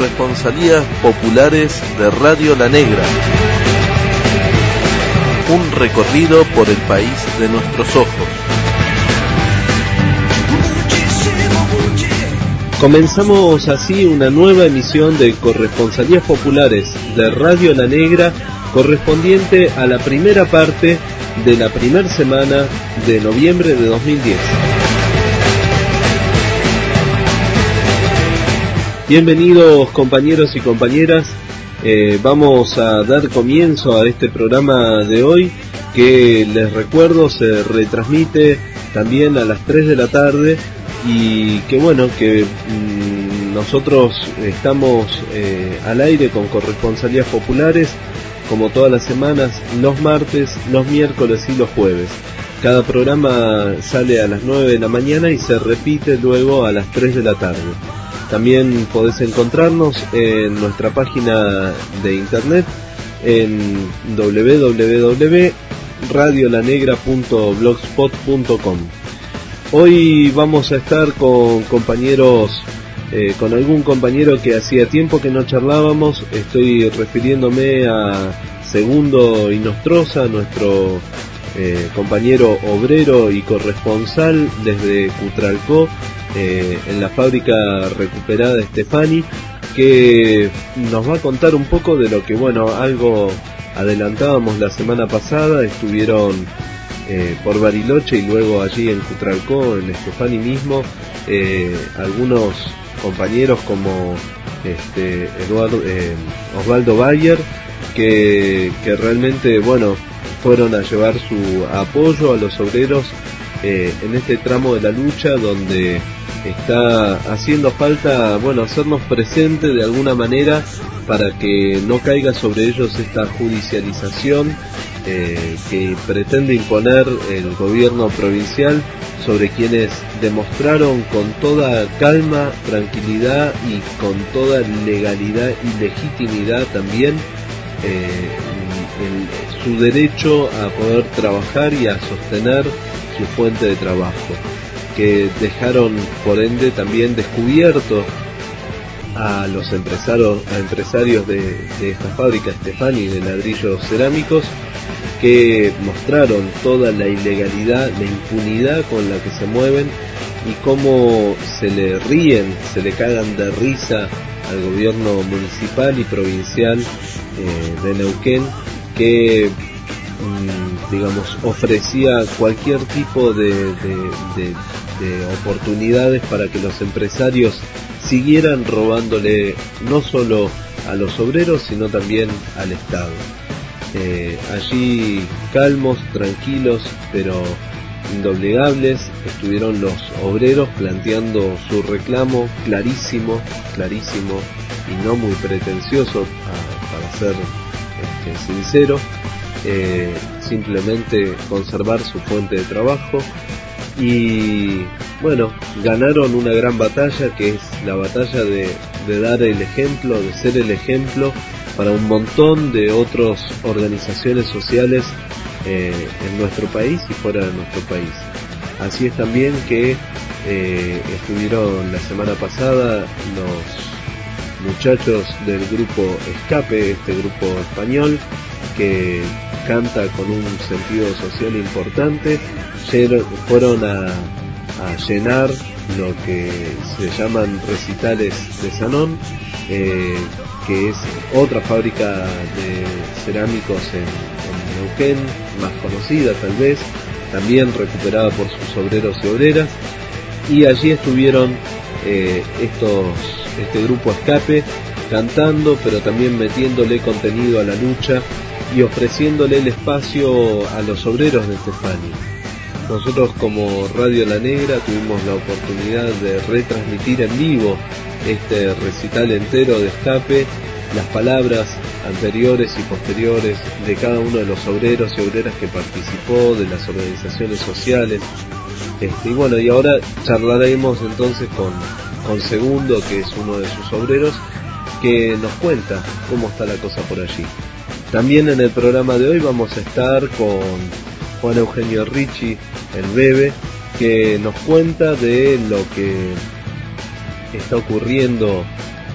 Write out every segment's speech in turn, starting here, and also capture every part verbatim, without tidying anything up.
Corresponsalías Populares de Radio La Negra. Un recorrido por el país de nuestros ojos. Comenzamos así una nueva emisión de Corresponsalías Populares de Radio La Negra, correspondiente a la primera parte de la primera semana de noviembre de dos mil diez. Bienvenidos compañeros y compañeras, eh, vamos a dar comienzo a este programa de hoy que, les recuerdo, se retransmite también a las tres de la tarde y que bueno, que mmm, nosotros estamos eh, al aire con Corresponsalías Populares como todas las semanas, los martes, los miércoles y los jueves. Cada programa sale a las nueve de la mañana y se repite luego a las tres de la tarde. También podés encontrarnos en nuestra página de internet en doble u doble u doble u punto radio la negra punto blogspot punto com. Hoy vamos a estar con compañeros, eh, con algún compañero que hacía tiempo que no charlábamos. Estoy refiriéndome a Segundo Inostroza, nuestro eh, compañero obrero y corresponsal desde Cutralcó, Eh, en la fábrica recuperada de Stefani, que nos va a contar un poco de lo que, bueno, algo adelantábamos la semana pasada. Estuvieron eh, por Bariloche y luego allí en Cutralcó, en Stefani mismo, eh, algunos compañeros como este Eduardo, eh, Osvaldo Bayer, que, que realmente, bueno, fueron a llevar su apoyo a los obreros eh, en este tramo de la lucha donde está haciendo falta, bueno, hacernos presente de alguna manera para que no caiga sobre ellos esta judicialización eh, que pretende imponer el gobierno provincial sobre quienes demostraron con toda calma, tranquilidad y con toda legalidad y legitimidad también eh, el, su derecho a poder trabajar y a sostener su fuente de trabajo, que dejaron por ende también descubierto a los empresarios, a empresarios de, de esta fábrica Stefani de ladrillos cerámicos, que mostraron toda la ilegalidad, la impunidad con la que se mueven y cómo se le ríen, se le cagan de risa al gobierno municipal y provincial eh, de Neuquén, que digamos ofrecía cualquier tipo de, de, de, de oportunidades para que los empresarios siguieran robándole no solo a los obreros sino también al Estado. Eh, allí calmos, tranquilos pero indoblegables estuvieron los obreros planteando su reclamo clarísimo, clarísimo y no muy pretencioso, a, para ser este, sincero. Eh, simplemente conservar su fuente de trabajo y bueno, ganaron una gran batalla, que es la batalla de, de dar el ejemplo, de ser el ejemplo para un montón de otras organizaciones sociales eh, en nuestro país y fuera de nuestro país. Así es también que eh, estuvieron la semana pasada los muchachos del grupo Escape, este grupo español que canta con un sentido social importante. Fueron a, a llenar lo que se llaman recitales de Sanón, eh, que es otra fábrica de cerámicos en, en Neuquén, más conocida tal vez, también recuperada por sus obreros y obreras, y allí estuvieron eh, estos este grupo Escape cantando, pero también metiéndole contenido a la lucha y ofreciéndole el espacio a los obreros de Stefani. Nosotros como Radio La Negra tuvimos la oportunidad de retransmitir en vivo este recital entero de Escape, las palabras anteriores y posteriores de cada uno de los obreros y obreras que participó, de las organizaciones sociales. Este, y bueno, y ahora charlaremos entonces con, con Segundo, que es uno de sus obreros, que nos cuenta cómo está la cosa por allí. También en el programa de hoy vamos a estar con Juan Eugenio Ricci, el Bebe, que nos cuenta de lo que está ocurriendo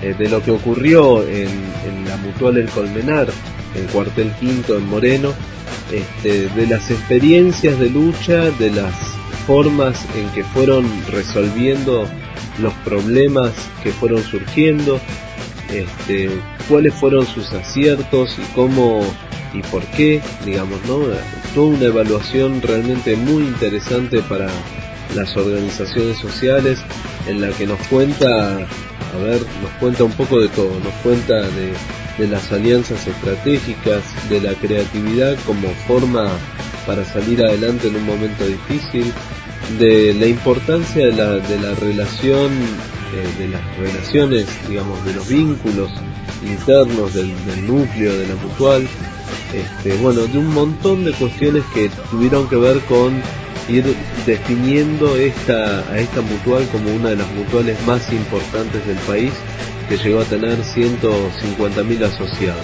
eh, de lo que ocurrió en, en la Mutual El Colmenar, en Cuartel Quinto, en Moreno, este, de las experiencias de lucha, de las formas en que fueron resolviendo los problemas que fueron surgiendo, este, cuáles fueron sus aciertos y cómo y por qué, digamos, ¿no? Toda una evaluación realmente muy interesante para las organizaciones sociales, en la que nos cuenta, a ver, nos cuenta un poco de todo, nos cuenta de, de las alianzas estratégicas, de la creatividad como forma para salir adelante en un momento difícil, de la importancia de la, de la relación, eh, de las relaciones, digamos, de los vínculos internos del, del núcleo de la Mutual, este, bueno, de un montón de cuestiones que tuvieron que ver con ir definiendo esta, a esta Mutual como una de las mutuales más importantes del país, que llegó a tener ciento cincuenta mil asociados.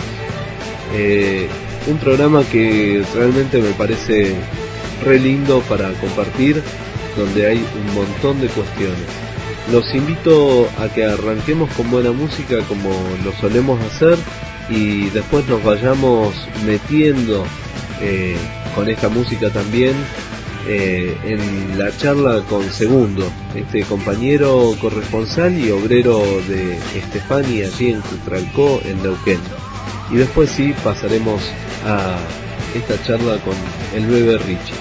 Eh, un programa que realmente me parece re lindo para compartir, donde hay un montón de cuestiones. Los invito a que arranquemos con buena música, como lo solemos hacer, y después nos vayamos metiendo eh, con esta música también eh, en la charla con Segundo, este compañero corresponsal y obrero de Estefani allí en Cutralcó, en Neuquén. Y después sí pasaremos a esta charla con el Bebe Richie.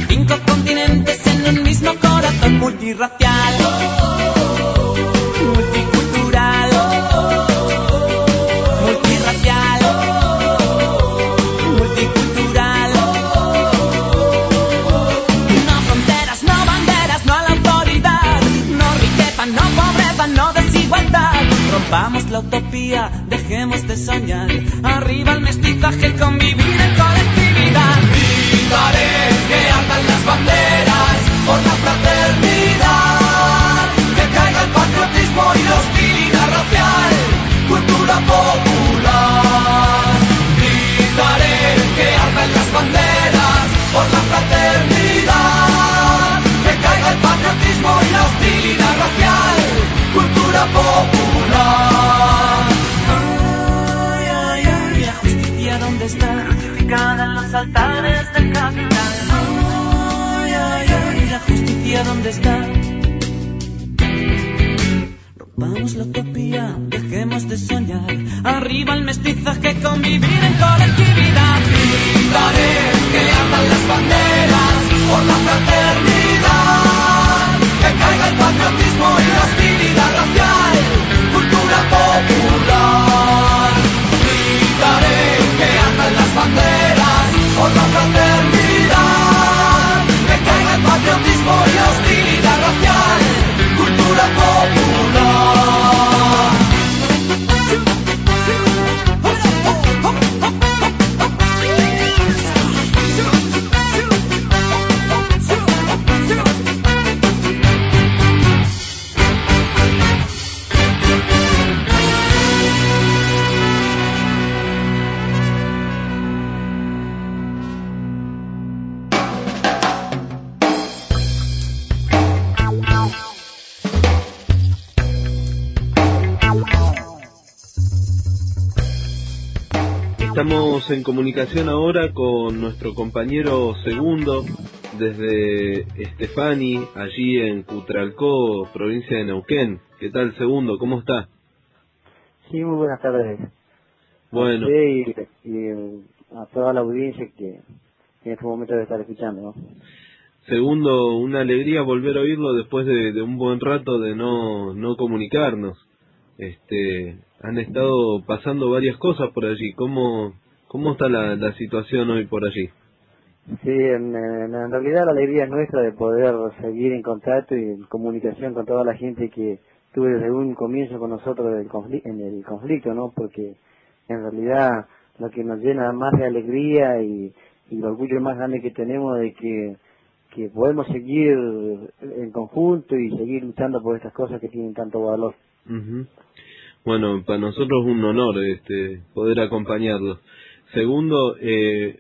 Multirracial, dejemos de soñar. Arriba el mestizaje, convivir en colectividad. Gritaré que ardan las banderas por la fraternidad, que caiga el patriotismo y la hostilidad racial, cultura popular. Gritaré que ardan las banderas por la fraternidad, que caiga el patriotismo y la hostilidad racial, cultura popular. Ay, ay, ay, la justicia ¿dónde está? Crucificada en los altares del capital. Ay, ay, ay, la justicia ¿dónde está? Rompamos la utopía, dejemos de soñar. Arriba el mestizaje, convivir en colectividad. Gritaré que ardan las banderas por la fraternidad, que caiga el patriotismo y la hostilidad racial, cultura popular. Gritaré que ardan las banderas por la fraternidad, que caiga el patriotismo y la hostilidad racial, cultura popular. Estamos en comunicación ahora con nuestro compañero Segundo desde Estefani, allí en Cutralcó, provincia de Neuquén. ¿Qué tal, Segundo? ¿Cómo está? Sí, muy buenas tardes. Bueno. A usted y, y a toda la audiencia que, que en este momento debe estar escuchando, ¿no? Segundo, una alegría volver a oírlo después de, de un buen rato de no, no comunicarnos. Este, han estado pasando varias cosas por allí. ¿Cómo, cómo está la, la situación hoy por allí? Sí, en, en, en realidad la alegría es nuestra de poder seguir en contacto y en comunicación con toda la gente que tuve desde un comienzo con nosotros del conflicto, en el conflicto, ¿no? Porque en realidad lo que nos llena más de alegría y, y el orgullo más grande que tenemos de que, que podemos seguir en conjunto y seguir luchando por estas cosas que tienen tanto valor. Uh-huh. Bueno, para nosotros es un honor este poder acompañarlos. Segundo, eh,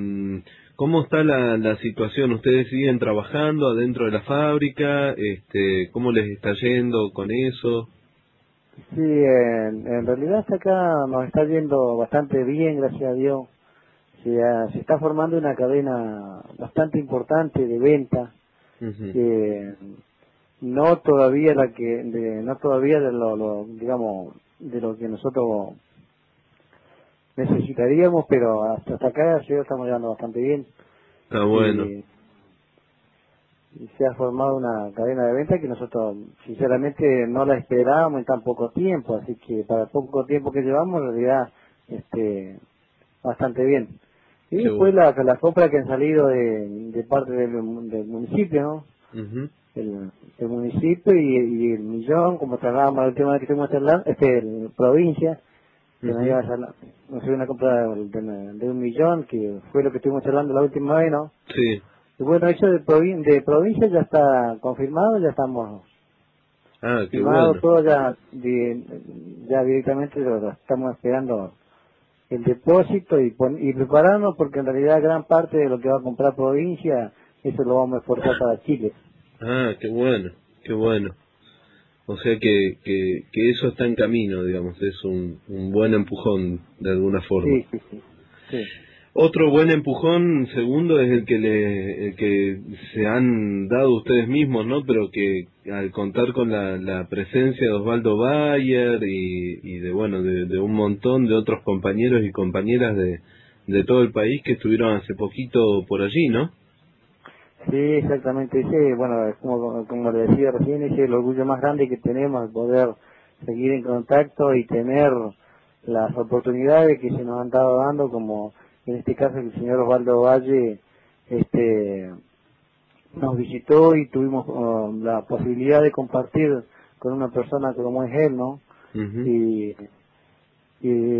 ¿cómo está la, la situación? ¿Ustedes siguen trabajando adentro de la fábrica? Este, ¿cómo les está yendo con eso? Sí, en, en realidad hasta acá nos está yendo bastante bien, gracias a Dios. Se, se está formando una cadena bastante importante de venta. Uh-huh. que no todavía la que de, no todavía de lo, lo digamos de lo que nosotros necesitaríamos, pero hasta, hasta acá sí estamos llevando bastante bien. Está bueno. Y, y se ha formado una cadena de venta que nosotros sinceramente no la esperábamos en tan poco tiempo, así que para el poco tiempo que llevamos en realidad este bastante bien. Y Qué después bueno. las la compras que han salido de, de parte del, del municipio, ¿no? Uh-huh. El, el municipio y, y el millón, como tratábamos la última vez que estuvimos charlando, este, el, provincia, que Uh-huh. nos iba a hacer, nos hizo una compra de, de, de un millón, que fue lo que estuvimos charlando la última vez, ¿no? Sí. Y bueno, eso de, provin de provincia ya está confirmado, ya estamos Ah, qué firmado bueno. todo, ya, de, ya directamente lo, lo estamos esperando el depósito y, pon, y prepararnos, porque en realidad gran parte de lo que va a comprar provincia, eso lo vamos a exportar para Chile. Ah, qué bueno, qué bueno. O sea que, que, que eso está en camino, digamos, es un, un buen empujón de alguna forma. Sí, sí, sí. sí. Otro buen empujón, segundo, es el que le, el que se han dado ustedes mismos, ¿no? Pero que al contar con la, la presencia de Osvaldo Bayer y, y de, bueno, de, de un montón de otros compañeros y compañeras de, de todo el país que estuvieron hace poquito por allí, ¿no? Sí, exactamente. Ese, bueno, es como, como le decía recién, ese es el orgullo más grande que tenemos, de poder seguir en contacto y tener las oportunidades que se nos han estado dando, como en este caso el señor Osvaldo Valle este, nos visitó y tuvimos uh, la posibilidad de compartir con una persona como es él, ¿no? Uh-huh. Y,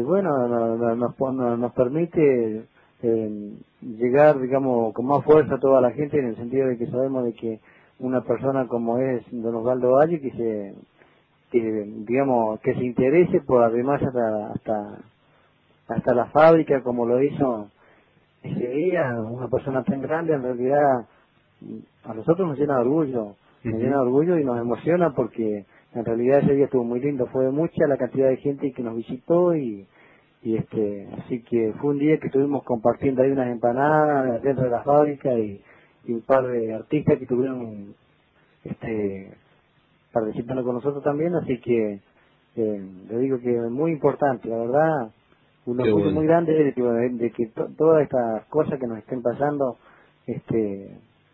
bueno, no- no- nos, pon- no- nos permite eh, llegar, digamos, con más fuerza a toda la gente, en el sentido de que sabemos de que una persona como es don Osvaldo Valle, que se, que, digamos, que se interese por arrimarse hasta, hasta, hasta la fábrica, como lo hizo ese día, una persona tan grande, en realidad, a nosotros nos llena de orgullo, nos Ujú. llena de orgullo y nos emociona porque en realidad ese día estuvo muy lindo, fue mucha la cantidad de gente que nos visitó y, y este, así que fue un día que estuvimos compartiendo ahí unas empanadas dentro de la fábrica y, y un par de artistas que estuvieron este, participando con nosotros también, así que eh, le digo que es muy importante, la verdad, un Qué orgullo bueno. muy grande de que, de que to- todas estas cosas que nos estén pasando, este,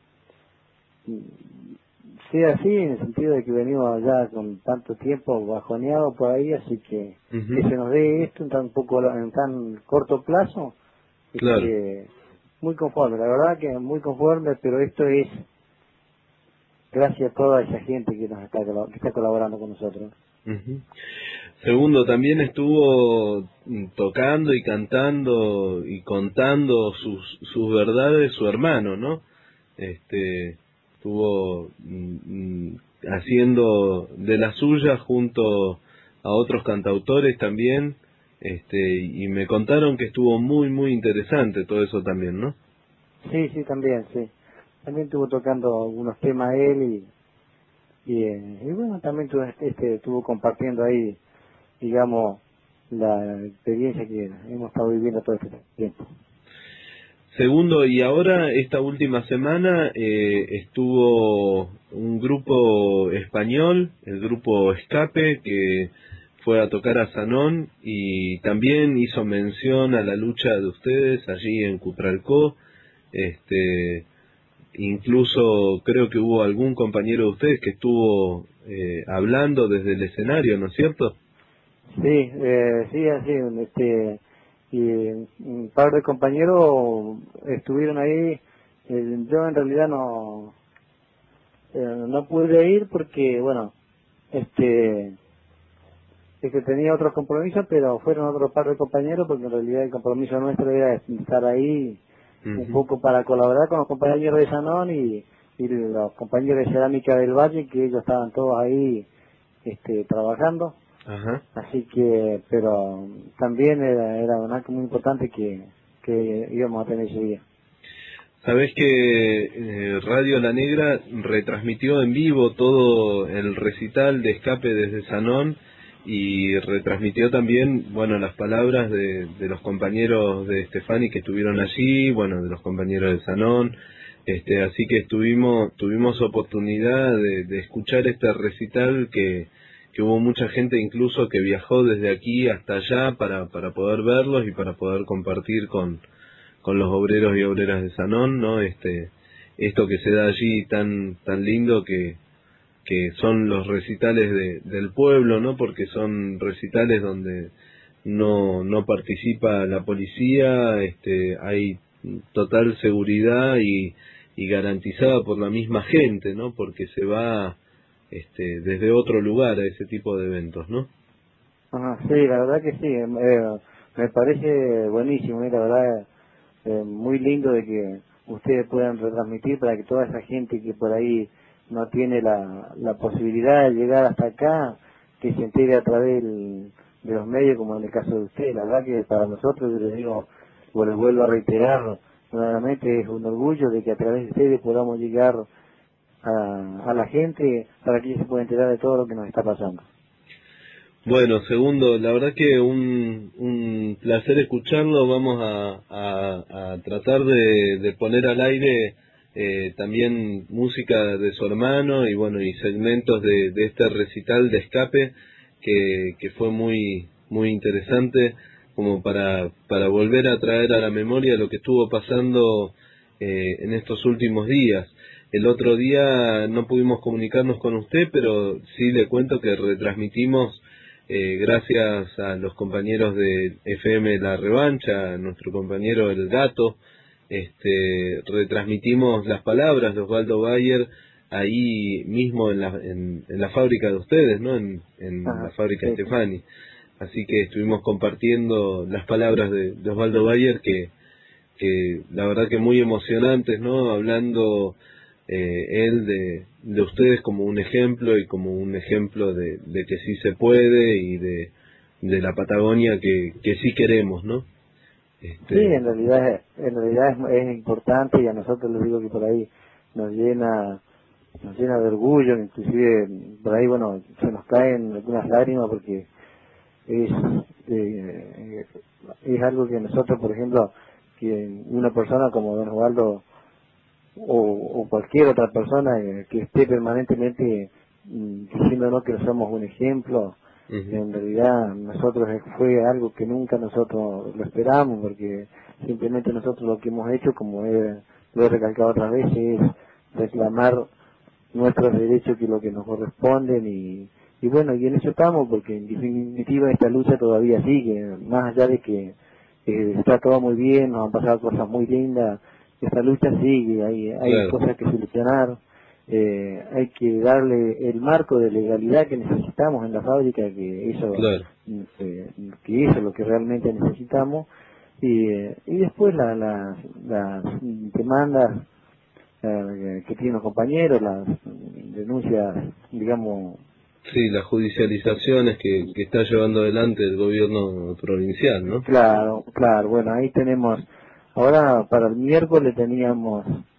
sea así, en el sentido de que venimos ya con tanto tiempo bajoneado por ahí, así que Ujú. que se nos dé esto en tan poco, en tan corto plazo, Claro. este, muy conforme, la verdad que muy conforme, pero esto es gracias a toda esa gente que nos está, colo- que está colaborando con nosotros. Ujú. Segundo, también estuvo mm, tocando y cantando y contando sus, sus verdades su hermano, ¿no? Este, estuvo mm, mm, haciendo de la suya junto a otros cantautores también, este, y me contaron que estuvo muy, muy interesante todo eso también, ¿no? Sí, sí, también, sí. También estuvo tocando algunos temas él y, y, eh, y bueno, también estuvo, este, estuvo compartiendo ahí, digamos, la experiencia que hemos estado viviendo todo este tiempo. Segundo, y ahora esta última semana eh, estuvo un grupo español, el grupo Escape, que fue a tocar a Sanón y también hizo mención a la lucha de ustedes allí en Cutralcó. Este, incluso creo que hubo algún compañero de ustedes que estuvo eh, hablando desde el escenario, ¿no es cierto? Sí, eh, sí, así, este, y un par de compañeros estuvieron ahí, eh, yo en realidad no, eh, no pude ir porque, bueno, este, es que tenía otros compromisos, pero fueron otro par de compañeros porque en realidad el compromiso nuestro era estar ahí un Ujú. poco para colaborar con los compañeros de Sanón y, y los compañeros de Cerámica del Valle, que ellos estaban todos ahí este, trabajando. Ajá. Así que, pero también era, era un acto muy importante que, que íbamos a tener ese día. Sabés que eh, Radio La Negra retransmitió en vivo todo el recital de Escape desde Sanón y retransmitió también, bueno, las palabras de, de los compañeros de Stefani que estuvieron allí, bueno, de los compañeros de Sanón, este, así que estuvimos, tuvimos oportunidad de, de escuchar este recital que, que hubo mucha gente incluso que viajó desde aquí hasta allá para, para poder verlos y para poder compartir con con los obreros y obreras de Sanón, ¿no? Este, esto que se da allí tan tan lindo que que son los recitales de, del pueblo, ¿no? Porque son recitales donde no no participa la policía, este, hay total seguridad y, y garantizada por la misma gente, ¿no? Porque se va este, desde otro lugar a ese tipo de eventos, ¿no? Ajá, sí, la verdad que sí, eh, me parece buenísimo, y la verdad eh, muy lindo de que ustedes puedan retransmitir para que toda esa gente que por ahí no tiene la, la posibilidad de llegar hasta acá, que se entere a través del- de los medios, como en el caso de ustedes. La verdad que para nosotros, yo les digo, o les vuelvo a reiterar nuevamente, es un orgullo de que a través de ustedes podamos llegar a, a la gente para que ellos se puedan enterar de todo lo que nos está pasando. Bueno, segundo, la verdad que un, un placer escucharlo. Vamos a, a, a tratar de, de poner al aire eh, también música de su hermano y bueno y segmentos de, de este recital de Escape que, que fue muy muy interesante como para para volver a traer a la memoria lo que estuvo pasando eh, en estos últimos días. El otro día no pudimos comunicarnos con usted, pero sí le cuento que retransmitimos Eh, gracias a los compañeros de F M La Revancha, a nuestro compañero El Gato, este, retransmitimos las palabras de Osvaldo Bayer ahí mismo en la, en, en la fábrica de ustedes, ¿no? En, en Ajá, la fábrica sí, sí. Stefani. así que estuvimos compartiendo las palabras de, de Osvaldo Bayer, que, que la verdad que muy emocionantes, ¿no? Hablando eh, él de, de ustedes como un ejemplo y como un ejemplo de, de que sí se puede y de, de la Patagonia que, que sí queremos, ¿no? Este... Sí, en realidad, en realidad es, es importante, y a nosotros les digo que por ahí nos llena, nos llena de orgullo, inclusive por ahí, bueno, se nos caen algunas lágrimas porque es, eh, es algo que nosotros, por ejemplo, que una persona como don Osvaldo o, o cualquier otra persona eh, que esté permanentemente mm, diciéndonos que somos un ejemplo, uh-huh. En realidad nosotros fue algo que nunca nosotros lo esperamos, porque simplemente nosotros lo que hemos hecho, como he, lo he recalcado otras veces, es reclamar nuestros derechos, que es lo que nos corresponden, y, y bueno, y en eso estamos, porque en definitiva esta lucha todavía sigue, más allá de que eh, está todo muy bien, nos han pasado cosas muy lindas, esta lucha sigue, hay, hay claro. cosas que solucionar, eh, hay que darle el marco de legalidad que necesitamos en la fábrica, que eso, claro. eh, que eso es lo que realmente necesitamos, y, eh, y después la, la, las demandas eh, que tienen los compañeros, las denuncias, digamos. Sí, las judicializaciones que, que está llevando adelante el gobierno provincial, ¿no? Claro, claro, bueno, ahí tenemos, ahora para el miércoles teníamos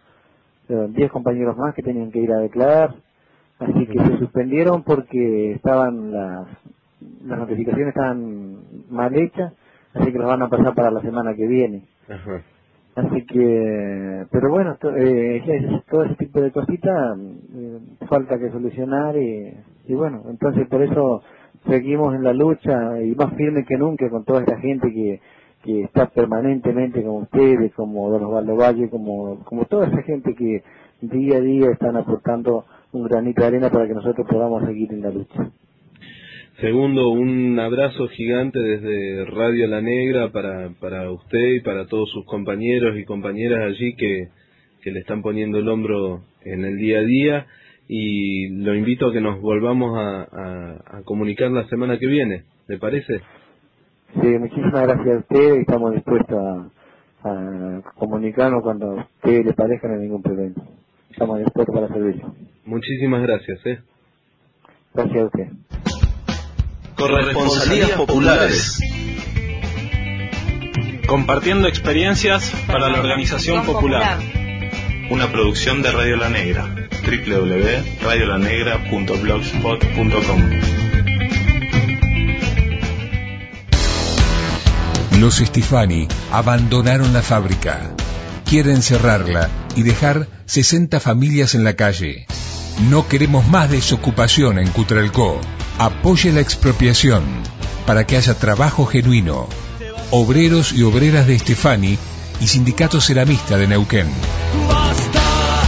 diez compañeros más que tenían que ir a declarar, así que se suspendieron porque estaban las, las notificaciones estaban mal hechas, así que los van a pasar para la semana que viene. Ajá. Así que, pero bueno, to, eh, todo ese tipo de cositas eh, falta que solucionar, y, y bueno, entonces por eso seguimos en la lucha, y más firme que nunca con toda esta gente que que está permanentemente con ustedes, como don Osvaldo Valle, como, como toda esa gente que día a día están aportando un granito de arena para que nosotros podamos seguir en la lucha. Segundo, un abrazo gigante desde Radio La Negra para, para usted y para todos sus compañeros y compañeras allí que, que le están poniendo el hombro en el día a día, y lo invito a que nos volvamos a, a, a comunicar la semana que viene, ¿le parece? Sí, muchísimas gracias a ustedes, estamos dispuestos a, a comunicarnos cuando a ustedes les parezca, no hay ningún problema. Estamos dispuestos para servirlo. Muchísimas gracias, ¿eh? Gracias a usted. Corresponsalías populares. Compartiendo experiencias para la organización popular. Una producción de Radio La Negra. doble u doble u doble u punto radio la negra punto blogspot punto com. Los Stefani abandonaron la fábrica. Quieren cerrarla y dejar sesenta familias en la calle. No queremos más desocupación en Cutralcó. Apoye la expropiación para que haya trabajo genuino. Obreros y obreras de Stefani y Sindicato Ceramista de Neuquén. Basta,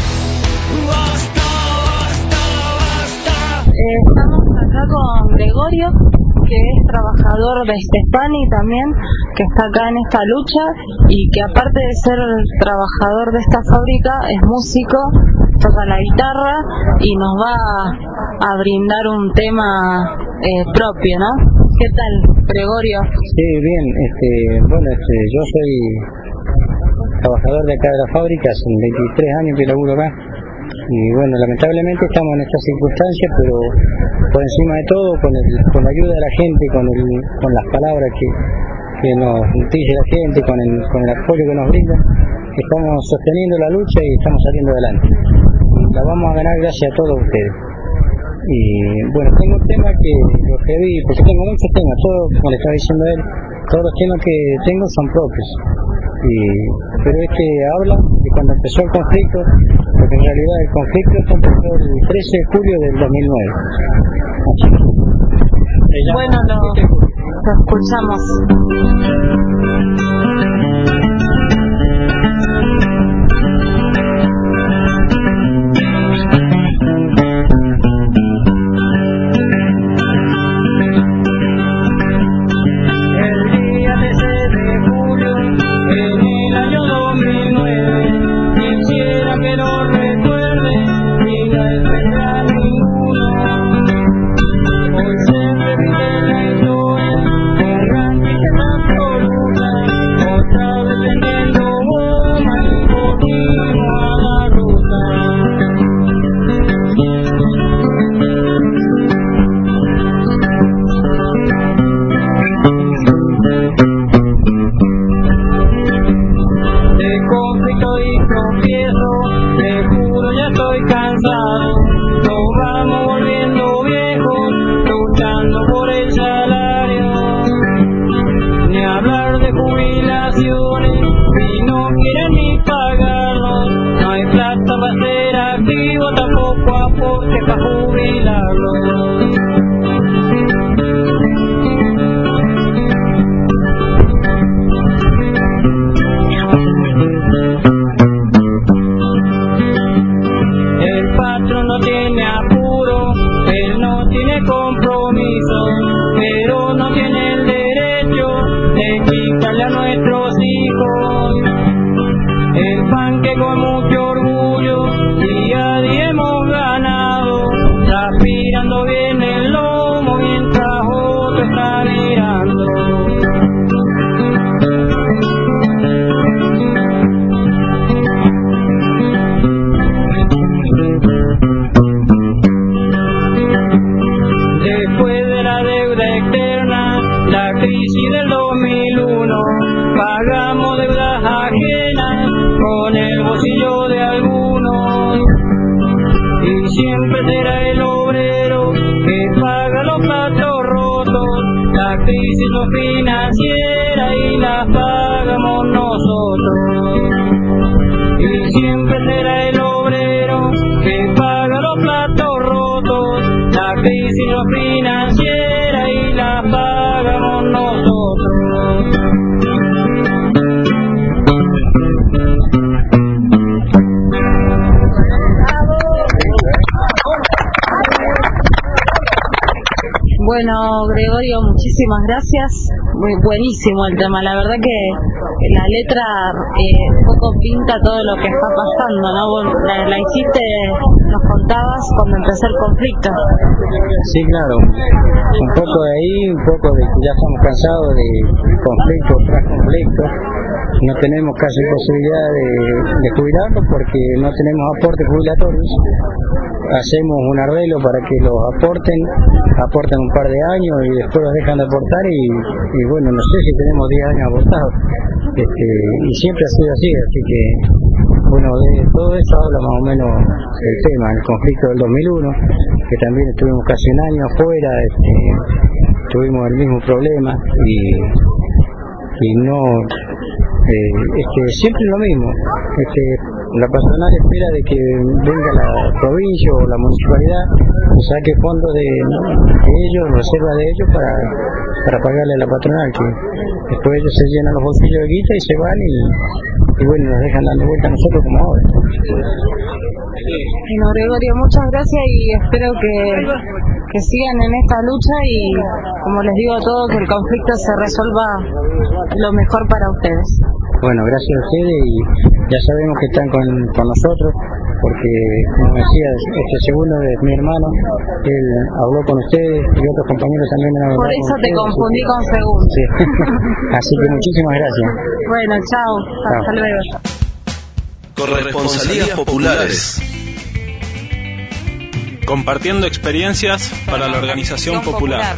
basta, basta, basta. Eh, estamos acá con Gregorio, que es trabajador de Stefani también, que está acá en esta lucha, y que aparte de ser trabajador de esta fábrica es músico, toca la guitarra y nos va a, a brindar un tema eh, propio, ¿no? ¿Qué tal, Gregorio? Sí, bien, este, bueno, este, yo soy trabajador de acá de la fábrica, hace veintitrés años que laburo acá. Y bueno, lamentablemente estamos en estas circunstancias, pero por encima de todo, con, el, con la ayuda de la gente, con, el, con las palabras que, que nos dice la gente, con el, con el apoyo que nos brinda, estamos sosteniendo la lucha y estamos saliendo adelante. La vamos a ganar gracias a todos ustedes. Y bueno, tengo un tema que lo escribí, porque tengo muchos temas, todos, como le estaba diciendo él, todos los temas que tengo son propios. Y, pero este habla de cuando empezó el conflicto, porque en realidad el conflicto empezó el trece de julio del dos mil nueve. Así que, bueno, lo, lo escuchamos. Hoy se repite la historia cansado, nos vamos volviendo viejos, luchando por el salario. Ni hablar de jubilaciones, si no quieren ni pagarnos, no hay plata para ser activo, tampoco aporte para jubilarlos. El patrón no tiene apuro, él no tiene compromiso, pero no tiene el derecho de quitarle a nuestros hijos el pan que con mucho orgullo día a día hemos ganado, transpirando bien el lomo mientras otro está mirando. Después de la deuda externa, la crisis del dos mil uno, pagamos deudas ajenas con el bolsillo de algunos, y siempre será el obrero que paga los platos rotos, la crisis no financiera y la pagamos nosotros, y siempre será el obrero que paga los platos rotos, la crisis no financiera y la pagamos nosotros. Bueno, Gregorio, muchísimas gracias. Muy buenísimo el tema. La verdad que la letra eh, poco pinta todo lo que está pasando, ¿no? Vos la, la hiciste, nos contabas cuando empezó el conflicto. Sí, claro. Un poco de ahí, un poco de que ya estamos cansados de conflicto tras conflicto. No tenemos casi posibilidad de, de jubilarnos porque no tenemos aportes jubilatorios. Hacemos un arreglo para que los aporten, aportan un par de años y después los dejan de aportar y, y bueno, no sé si tenemos diez años aportados. Este, y siempre ha sido así, así que bueno, de todo eso habla más o menos el tema, el conflicto del dos mil uno, que también estuvimos casi un año afuera, este, tuvimos el mismo problema y, y no, eh, este, siempre lo mismo. Este, la patronal espera de que venga la provincia o la municipalidad y saque fondos de, de ellos, reservas de ellos para, para pagarle a la patronal, que después ellos se llenan los bolsillos de guita y se van y, y bueno, nos dejan dando vuelta a nosotros como ahora. Bueno, Gregorio, muchas gracias y espero que, que sigan en esta lucha y, como les digo a todos, que el conflicto se resuelva lo mejor para ustedes. Bueno, gracias a ustedes y ya sabemos que están con, con nosotros porque, como decía, este segundo es mi hermano, él habló con ustedes y otros compañeros también han hablado. Por eso te ustedes, confundí que, con segundo. Sí. Así que muchísimas gracias. Bueno, chao, hasta luego. Corresponsalías populares. Compartiendo experiencias para la organización popular.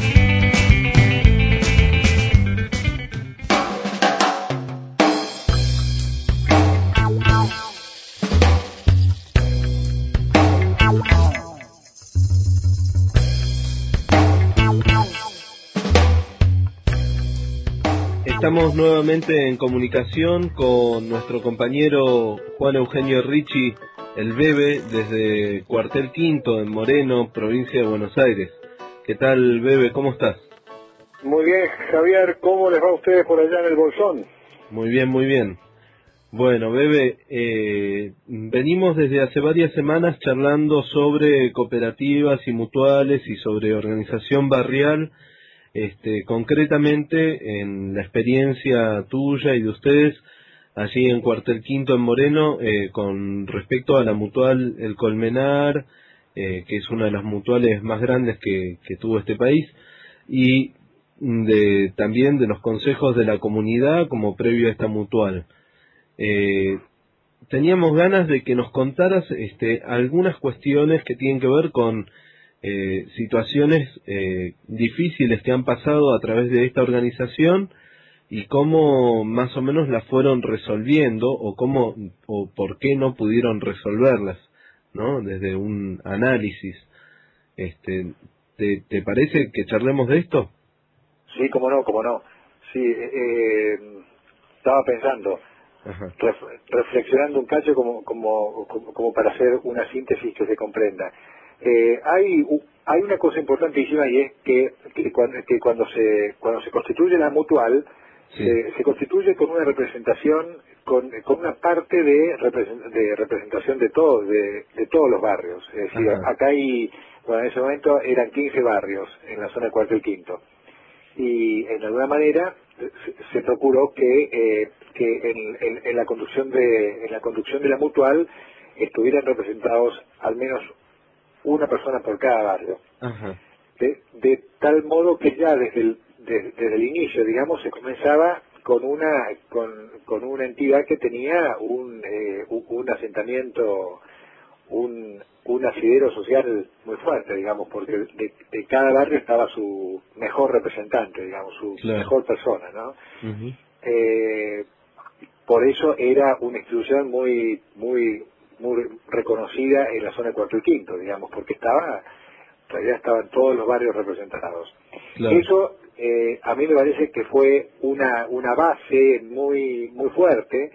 Estamos nuevamente en comunicación con nuestro compañero Juan Eugenio Ricci, el Bebe, desde Cuartel Quinto en Moreno, provincia de Buenos Aires. ¿Qué tal, Bebe? ¿Cómo estás? Muy bien, Javier. ¿Cómo les va a ustedes por allá en el Bolsón? Muy bien, muy bien. Bueno, Bebe, eh, venimos desde hace varias semanas charlando sobre cooperativas y mutuales y sobre organización barrial. Este, concretamente en la experiencia tuya y de ustedes allí en Cuartel Quinto en Moreno, eh, con respecto a la mutual El Colmenar, eh, que es una de las mutuales más grandes que, que tuvo este país, y de, también de los consejos de la comunidad como previo a esta mutual. Eh, teníamos ganas de que nos contaras este, algunas cuestiones que tienen que ver con Eh, situaciones eh, difíciles que han pasado a través de esta organización y cómo más o menos las fueron resolviendo o cómo o por qué no pudieron resolverlas. ¿no? Desde un análisis. Este, ¿te, te parece que charlemos de esto? Sí, cómo no, cómo no. Sí, eh, estaba pensando, ref, reflexionando un cacho como, como, como, como para hacer una síntesis que se comprenda. Eh, hay hay una cosa importantísima y es que, que, cuando, que cuando se cuando se constituye la mutual, sí. se, se constituye con una representación, con, con una parte de, represent, de representación de todos, de, de todos los barrios. Es decir, Ajá. acá hay, bueno, en ese momento eran quince barrios en la zona de Cuarto y Quinto. Y en alguna manera se, se procuró que, eh, que en, en, en la conducción de en la conducción de la mutual estuvieran representados al menos una persona por cada barrio. Ajá. De, de tal modo que ya desde el, de, desde el inicio, digamos, se comenzaba con una con, con una entidad que tenía un eh, un, un asentamiento, un un asidero social muy fuerte, digamos, porque de, de cada barrio estaba su mejor representante, digamos, su claro. mejor persona, ¿no? Uh-huh. Eh, por eso era una institución muy muy muy reconocida en la zona de Cuarto y Quinto, digamos, porque estaba, en realidad estaban todos los barrios representados. Claro. Eso eh, a mí me parece que fue una una base muy muy fuerte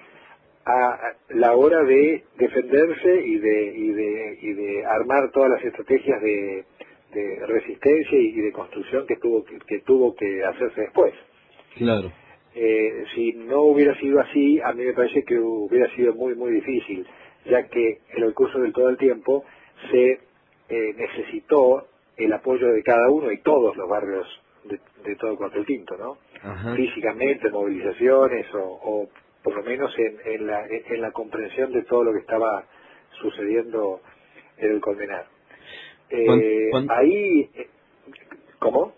a la hora de defenderse y de y de y de armar todas las estrategias de, de resistencia y de construcción que tuvo que, que tuvo que hacerse después. Claro. Eh, si no hubiera sido así, a mí me parece que hubiera sido muy muy difícil, ya que en el curso del todo el tiempo se eh, necesitó el apoyo de cada uno y todos los barrios de, de todo Cuarto y Quinto, ¿no? Ajá. Físicamente, movilizaciones o, o por lo menos en, en, la, en la comprensión de todo lo que estaba sucediendo en el Colmenar. Eh, ¿Cuándo? Ahí, ¿cómo?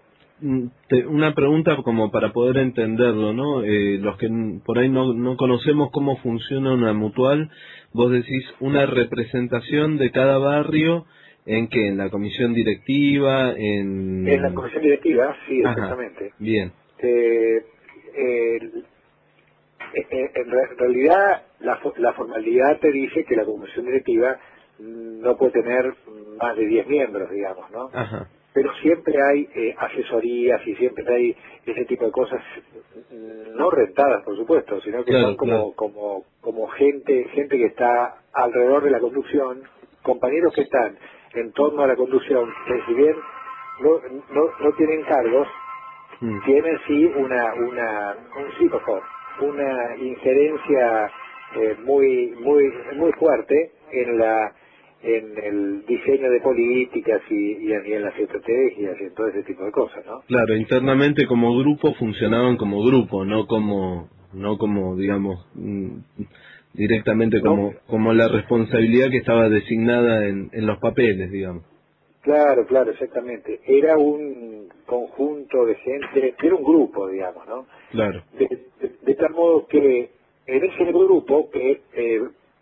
Una pregunta como para poder entenderlo, ¿no? Eh, los que por ahí no, no conocemos cómo funciona una mutual, vos decís una representación de cada barrio, ¿en qué? ¿En la comisión directiva? En, en la comisión directiva, sí, Ajá, exactamente. Bien. Eh, eh, En realidad, la, la formalidad te dice que la comisión directiva no puede tener más de diez miembros, digamos, ¿no? Ajá. Pero siempre hay eh, asesorías y siempre hay ese tipo de cosas, no rentadas, por supuesto, sino que claro, son como, claro. como, como gente, gente que está alrededor de la conducción, compañeros que están en torno a la conducción, que si bien no, no, no tienen cargos, mm. tienen sí una, una, un sí, por favor. una injerencia eh, muy muy muy fuerte en la en el diseño de políticas y, y, en, y en las estrategias y en todo ese tipo de cosas, ¿no? Claro, internamente como grupo funcionaban como grupo, no como no como digamos directamente como no. como la responsabilidad que estaba designada en, en los papeles, digamos. Claro, claro, exactamente. Era un conjunto de gente, era un grupo, digamos, ¿no? Claro. De, de, de tal modo que en ese grupo, que eh,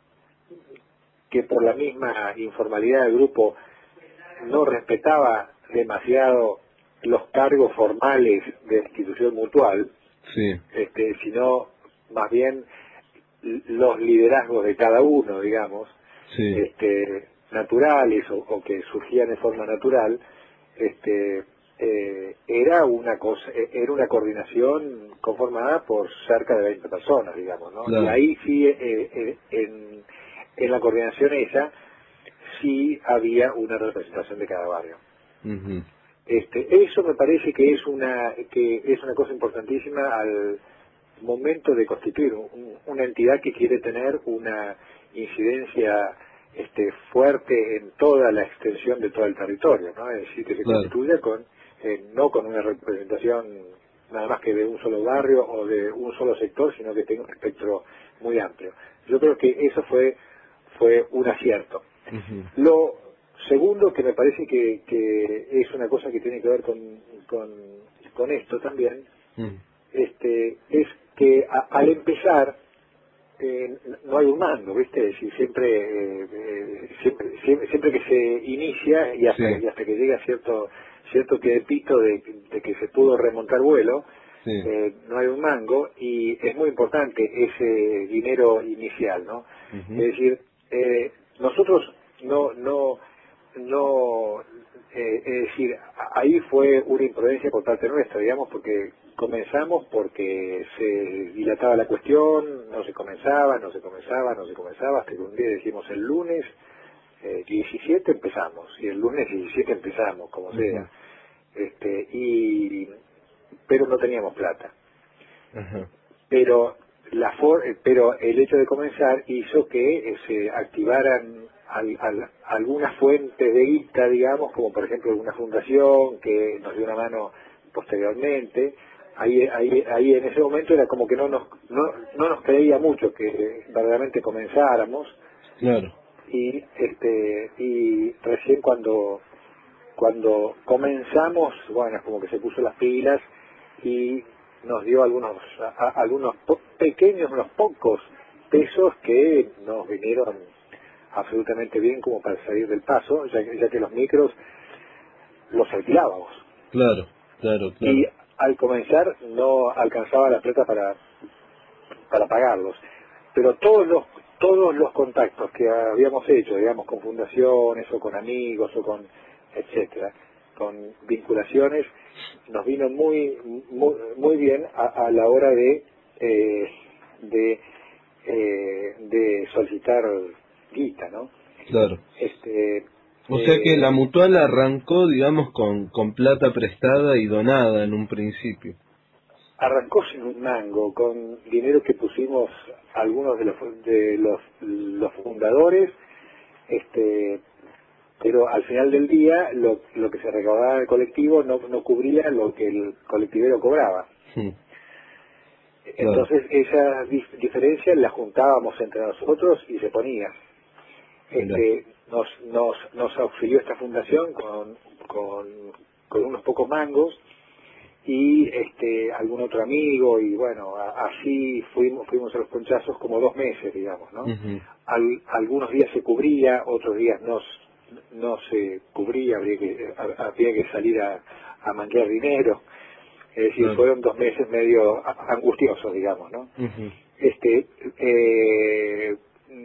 que por la misma informalidad del grupo no respetaba demasiado los cargos formales de la institución mutual, sí. este, sino más bien los liderazgos de cada uno, digamos, sí. este naturales o, o que surgían de forma natural, este eh, era una cosa, era una coordinación conformada por cerca de veinte personas, digamos, ¿no? Claro. Y ahí sí, eh, eh, en, en la coordinación esa, sí había una representación de cada barrio. Uh-huh. Este, eso me parece que es una que es una cosa importantísima al momento de constituir un, una entidad que quiere tener una incidencia este fuerte en toda la extensión de todo el territorio, ¿no? Es decir, que se claro. constituya con eh, no con una representación nada más que de un solo barrio o de un solo sector, sino que tenga un espectro muy amplio. Yo creo que eso fue fue un acierto. Uh-huh. Lo segundo que me parece que, que es una cosa que tiene que ver con con, con esto también, uh-huh. este es que a, al empezar Eh, no hay un mando, ¿viste? Si siempre, eh, eh, siempre, siempre siempre que se inicia y hasta, sí. y hasta que llega cierto cierto piedepito de, de que se pudo remontar vuelo, sí. eh, no hay un mango y es muy importante ese dinero inicial, ¿no? Uh-huh. Es decir, eh, nosotros no, no, no, eh, es decir, ahí fue una imprudencia por parte nuestra, digamos, porque comenzamos porque se dilataba la cuestión, no se comenzaba, no se comenzaba, no se comenzaba, hasta que un día dijimos el lunes eh, diecisiete empezamos, y el lunes diecisiete empezamos, como sea, este, y pero no teníamos plata. Ajá. Pero la for pero el hecho de comenzar hizo que eh, se activaran al, al, algunas fuentes de guita, digamos, como por ejemplo una fundación que nos dio una mano posteriormente. Ahí, ahí, ahí en ese momento era como que no nos, no, no nos creía mucho que verdaderamente comenzáramos. Claro. Y este y recién cuando cuando comenzamos, bueno, es como que se puso las pilas y nos dio algunos a, a, algunos po pequeños, unos pocos pesos que nos vinieron absolutamente bien como para salir del paso, ya que, ya que los micros los alquilábamos. Claro, claro, claro. Y al comenzar no alcanzaba la plata para para pagarlos, pero todos los todos los contactos que habíamos hecho, digamos, con fundaciones o con amigos o con etcétera, con vinculaciones, nos vino muy muy, muy bien a, a la hora de eh, de eh, de solicitar guita, ¿no? Claro. Este O sea que eh, la mutual arrancó, digamos, con, con plata prestada y donada en un principio. Arrancó sin un mango, con dinero que pusimos algunos de los de los, los fundadores, este, pero al final del día lo, lo que se recaudaba del colectivo no, no cubría lo que el colectivero cobraba. Sí. Entonces esa dif diferencia la juntábamos entre nosotros y se ponía. Este, nos, nos, nos auxilió esta fundación con, con, con unos pocos mangos y este algún otro amigo, y bueno, a, así fuimos fuimos a los ponchazos como dos meses, digamos, ¿no? Uh-huh. Al, algunos días se cubría, otros días no, no se cubría, habría que, había que salir a, a manguear dinero. Es decir, Claro. fueron dos meses medio angustiosos, digamos, ¿no? Uh-huh. Este, eh,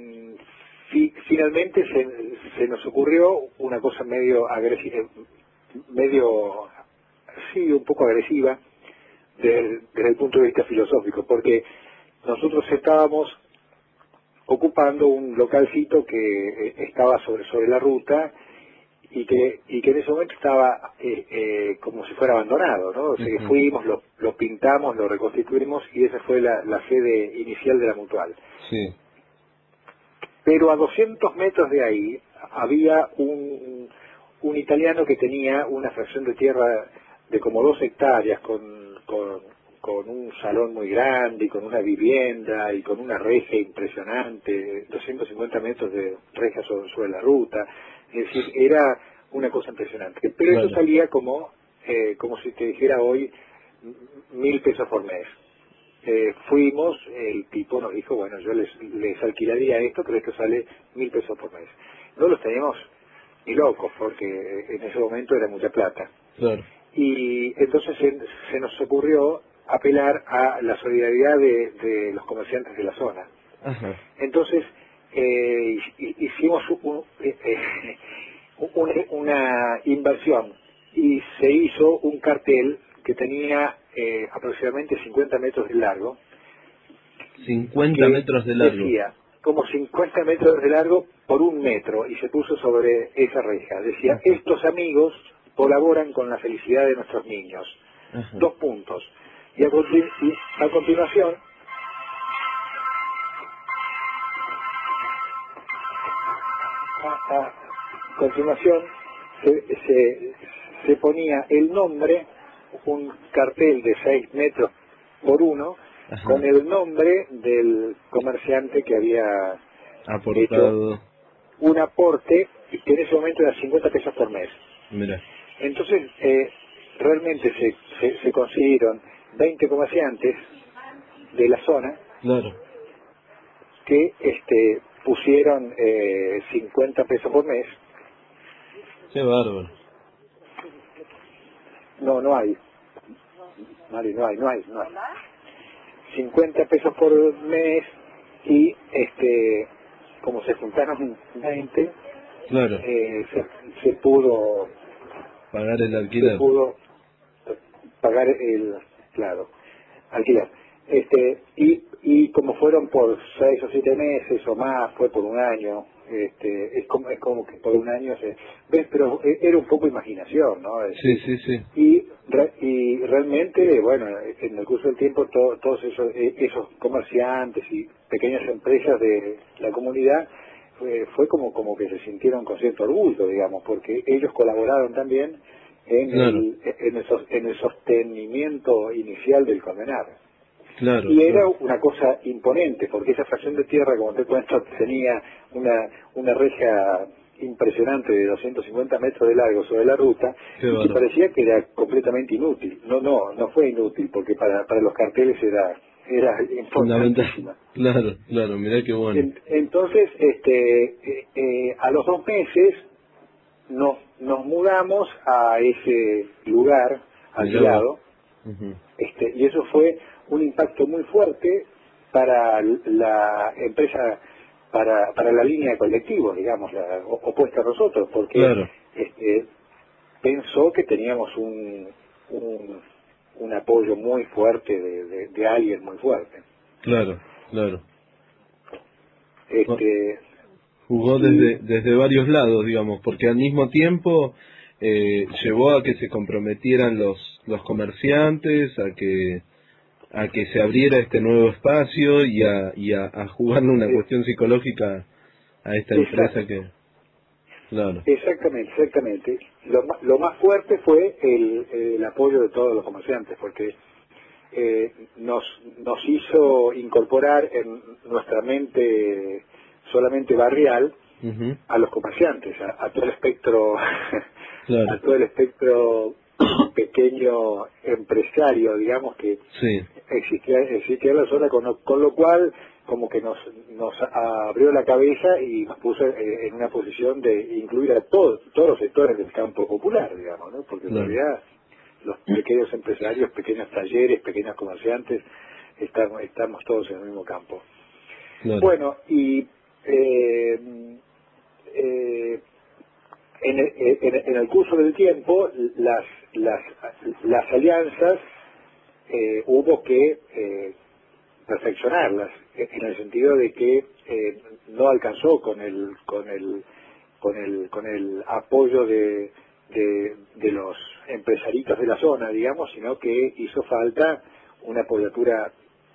fi, finalmente se, se nos ocurrió una cosa medio agresiva, medio, sí, un poco agresiva, desde, desde el punto de vista filosófico, porque nosotros estábamos ocupando un localcito que estaba sobre, sobre la ruta, y que y que en ese momento estaba eh, eh, como si fuera abandonado, ¿no? O sea, que fuimos, lo, lo pintamos, lo reconstituimos, y esa fue la, la sede inicial de la mutual. Sí. Pero a doscientos metros de ahí había un, un italiano que tenía una fracción de tierra de como dos hectáreas con, con, con un salón muy grande y con una vivienda y con una reja impresionante, doscientos cincuenta metros de reja sobre, sobre la ruta. Es decir, era una cosa impresionante. Pero Claro. eso salía como, eh, como si te dijera hoy, mil pesos por mes. Eh, fuimos, el tipo nos dijo, bueno, yo les, les alquilaría esto, pero esto sale mil pesos por mes. No los teníamos ni locos, porque en ese momento era mucha plata. Claro. Y entonces se, se nos ocurrió apelar a la solidaridad de, de los comerciantes de la zona. Ajá. Entonces, eh, hicimos un, eh, una, una inversión y se hizo un cartel que tenía eh, aproximadamente cincuenta metros de largo. cincuenta metros de largo. Decía, como cincuenta metros de largo por un metro, y se puso sobre esa reja. Decía, Ajá. Estos amigos colaboran con la felicidad de nuestros niños. Ajá. Dos puntos. Y a, continu y a continuación, a, a continuación se, se, se ponía el nombre, un cartel de seis metros por uno, Ajá. con el nombre del comerciante que había aportado hecho un aporte que en ese momento era cincuenta pesos por mes. Mira. Entonces, eh, realmente se, se, se consiguieron veinte comerciantes de la zona, claro. que este pusieron eh, cincuenta pesos por mes. Qué bárbaro. No, no hay. Mari, no hay, no hay, no hay. cincuenta pesos por mes, y este como se juntaron veinte, Claro. eh, se, se pudo pagar el alquiler. Se pudo pagar el, claro, alquiler. Este, y, y como fueron por seis o siete meses o más, fue por un año, este, es como, es como que por un año se, ves, pero era un poco imaginación, ¿no? Es, sí, sí, sí. Y, y realmente, bueno, en el curso del tiempo to, todos esos, esos comerciantes y pequeñas empresas de la comunidad eh, fue como, como que se sintieron con cierto orgullo, digamos, porque ellos colaboraron también en, claro. el, en, el, en el sostenimiento inicial del Colmenar. Claro, y era claro. una cosa imponente, porque esa fracción de tierra, como te cuento, tenía una, una reja impresionante de doscientos cincuenta metros de largo sobre la ruta, Qué y bueno. que parecía que era completamente inútil. No, no, no fue inútil, porque para, para los carteles era, era fundamental. Claro, claro, mirá qué bueno. En, entonces, este, eh, eh, a los dos meses nos, nos mudamos a ese lugar alquilado, uh-huh. este, y eso fue un impacto muy fuerte para la empresa, para, para la línea de colectivos, digamos, la, opuesta a nosotros, porque claro. este, pensó que teníamos un, un, un apoyo muy fuerte de, de, de alguien muy fuerte. Claro, claro. Este, Jugó desde, desde varios lados, digamos, porque al mismo tiempo eh, llevó a que se comprometieran los, los comerciantes, a que a que se abriera este nuevo espacio y a, y a, a jugarle una sí. cuestión psicológica a esta Exacto. empresa que... Claro. Exactamente, exactamente. Lo, lo más fuerte fue el, el apoyo de todos los comerciantes, porque eh, nos, nos hizo incorporar en nuestra mente solamente barrial uh-huh. a los comerciantes, a, a todo el espectro, claro. a todo el espectro pequeño empresario, digamos, que sí. existía, existía en la zona, con, con lo cual como que nos, nos abrió la cabeza y nos puso en una posición de incluir a todos, todos los sectores del campo popular, digamos, ¿no? Porque en claro. realidad los pequeños empresarios, pequeños talleres, pequeños comerciantes, estamos, estamos todos en el mismo campo. Claro. Bueno, y eh, eh, en, en, en el curso del tiempo, las, las, las alianzas eh, hubo que eh, perfeccionarlas, en el sentido de que eh, no alcanzó con el con el con el con el apoyo de, de de los empresaritos de la zona, digamos, sino que hizo falta una apoyatura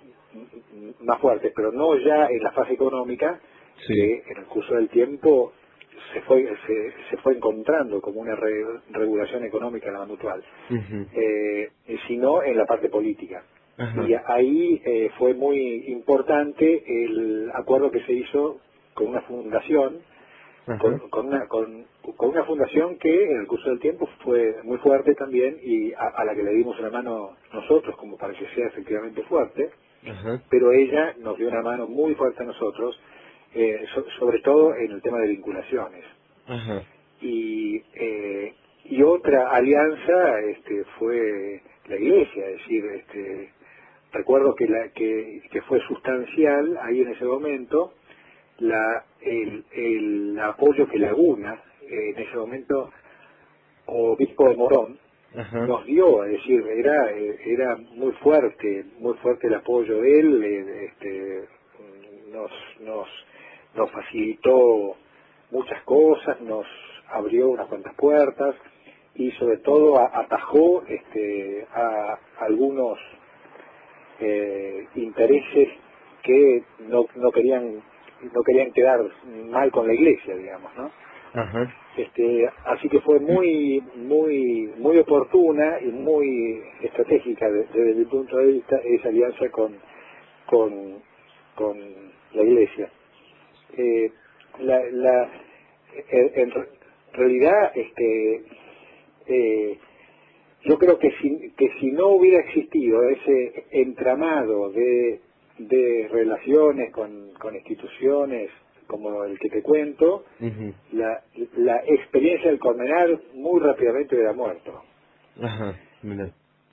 más fuerte, pero no ya en la fase económica, sí. que en el curso del tiempo se fue se, se fue encontrando como una re, regulación económica en la mutual, uh-huh. eh, sino en la parte política. Ajá. Y ahí eh, fue muy importante el acuerdo que se hizo con una fundación, con, con, una, con, con una fundación que en el curso del tiempo fue muy fuerte también y a, a la que le dimos una mano nosotros como para que sea efectivamente fuerte, Ajá. pero ella nos dio una mano muy fuerte a nosotros, eh, so, sobre todo en el tema de vinculaciones. Ajá. Y, eh, y otra alianza este, fue la iglesia, es decir, este, recuerdo que, la, que, que fue sustancial ahí en ese momento la, el, el apoyo que Laguna, eh, en ese momento, obispo de Morón, Ajá. nos dio, es decir, era era muy fuerte, muy fuerte el apoyo de él, eh, este, nos, nos, nos facilitó muchas cosas, nos abrió unas cuantas puertas y sobre todo a, atajó este, a algunos Eh, intereses que no, no querían no querían quedar mal con la iglesia, digamos, ¿no? Ajá. Este, así que fue muy muy muy oportuna y muy estratégica desde, desde mi punto de vista esa alianza con con con la iglesia. Eh, la, la en, en realidad este eh, yo creo que si, que si no hubiera existido ese entramado de, de relaciones con, con instituciones como el que te cuento, uh-huh. la, la experiencia del Colmenar muy rápidamente hubiera muerto. Ajá, mira.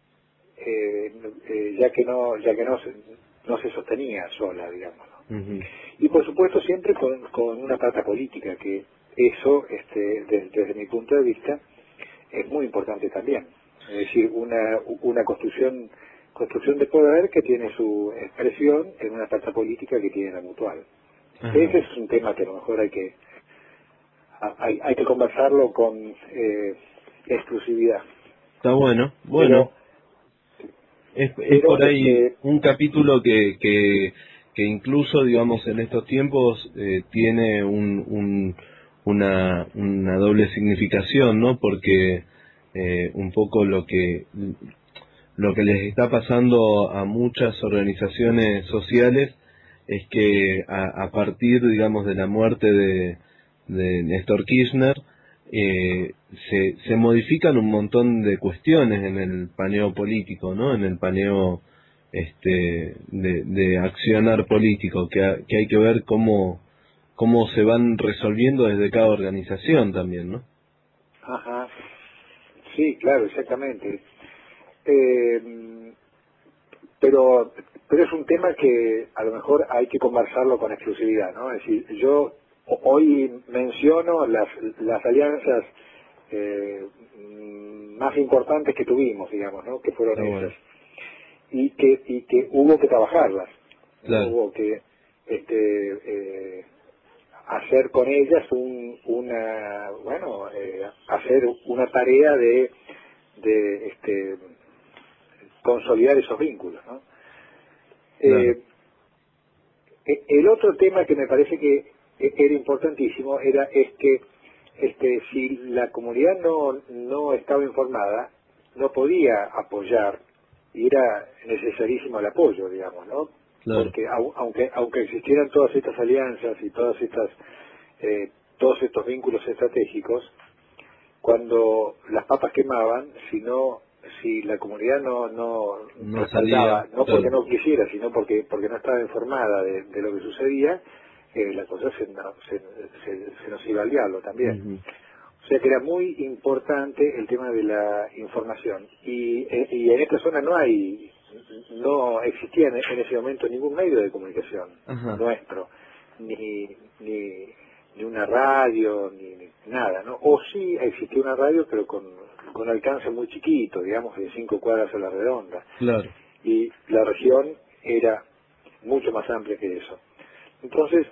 Eh, eh, ya que no ya que no se, no se sostenía sola, digamos. Uh-huh. Y por supuesto siempre con, con una pata política que eso, este, desde, desde mi punto de vista, es muy importante también. Es decir, una, una construcción construcción de poder que tiene su expresión en una fuerza política que tiene la Mutual. Ajá. Ese es un tema que a lo mejor hay que hay, hay que conversarlo con eh, exclusividad. Está bueno, bueno. Pero, es, es pero, por ahí eh, un capítulo que, que, que incluso, digamos, en estos tiempos eh, tiene un, un, una, una doble significación, ¿no? Porque eh, un poco lo que lo que les está pasando a muchas organizaciones sociales es que a, a partir, digamos, de la muerte de, de Néstor Kirchner, eh, se, se modifican un montón de cuestiones en el paneo político, ¿no? En el paneo este, de, de accionar político, que, ha, que hay que ver cómo, cómo se van resolviendo desde cada organización también, ¿no? Ajá. Sí, claro, exactamente. Eh, pero pero es un tema que a lo mejor hay que conversarlo con exclusividad, ¿no? Es decir, yo hoy menciono las las alianzas eh, más importantes que tuvimos, digamos, ¿no? Que fueron esas. Bueno. Y que y que hubo que trabajarlas, claro. Hubo que este eh, hacer con ellas un una bueno eh, hacer una tarea de de este consolidar esos vínculos, ¿no? Claro. Eh, el otro tema que me parece que era importantísimo era este, este si la comunidad no no estaba informada, no podía apoyar, y era necesarísimo el apoyo, digamos, ¿no? Claro. Porque aunque aunque existieran todas estas alianzas y todas estas eh, todos estos vínculos estratégicos, cuando las papas quemaban, si no si la comunidad no no, no salía, no porque no quisiera, sino porque porque no estaba informada de, de lo que sucedía, eh, la cosa se, no, se, se, se nos iba al diablo también. Uh-huh. O sea que era muy importante el tema de la información. Y, eh, y en esta zona no hay, no existía en, en ese momento ningún medio de comunicación uh-huh. nuestro, ni ni ni una radio, ni, ni nada, ¿no? O sí existía una radio, pero con con alcance muy chiquito, digamos, de cinco cuadras a la redonda. Claro. Y la región era mucho más amplia que eso. Entonces,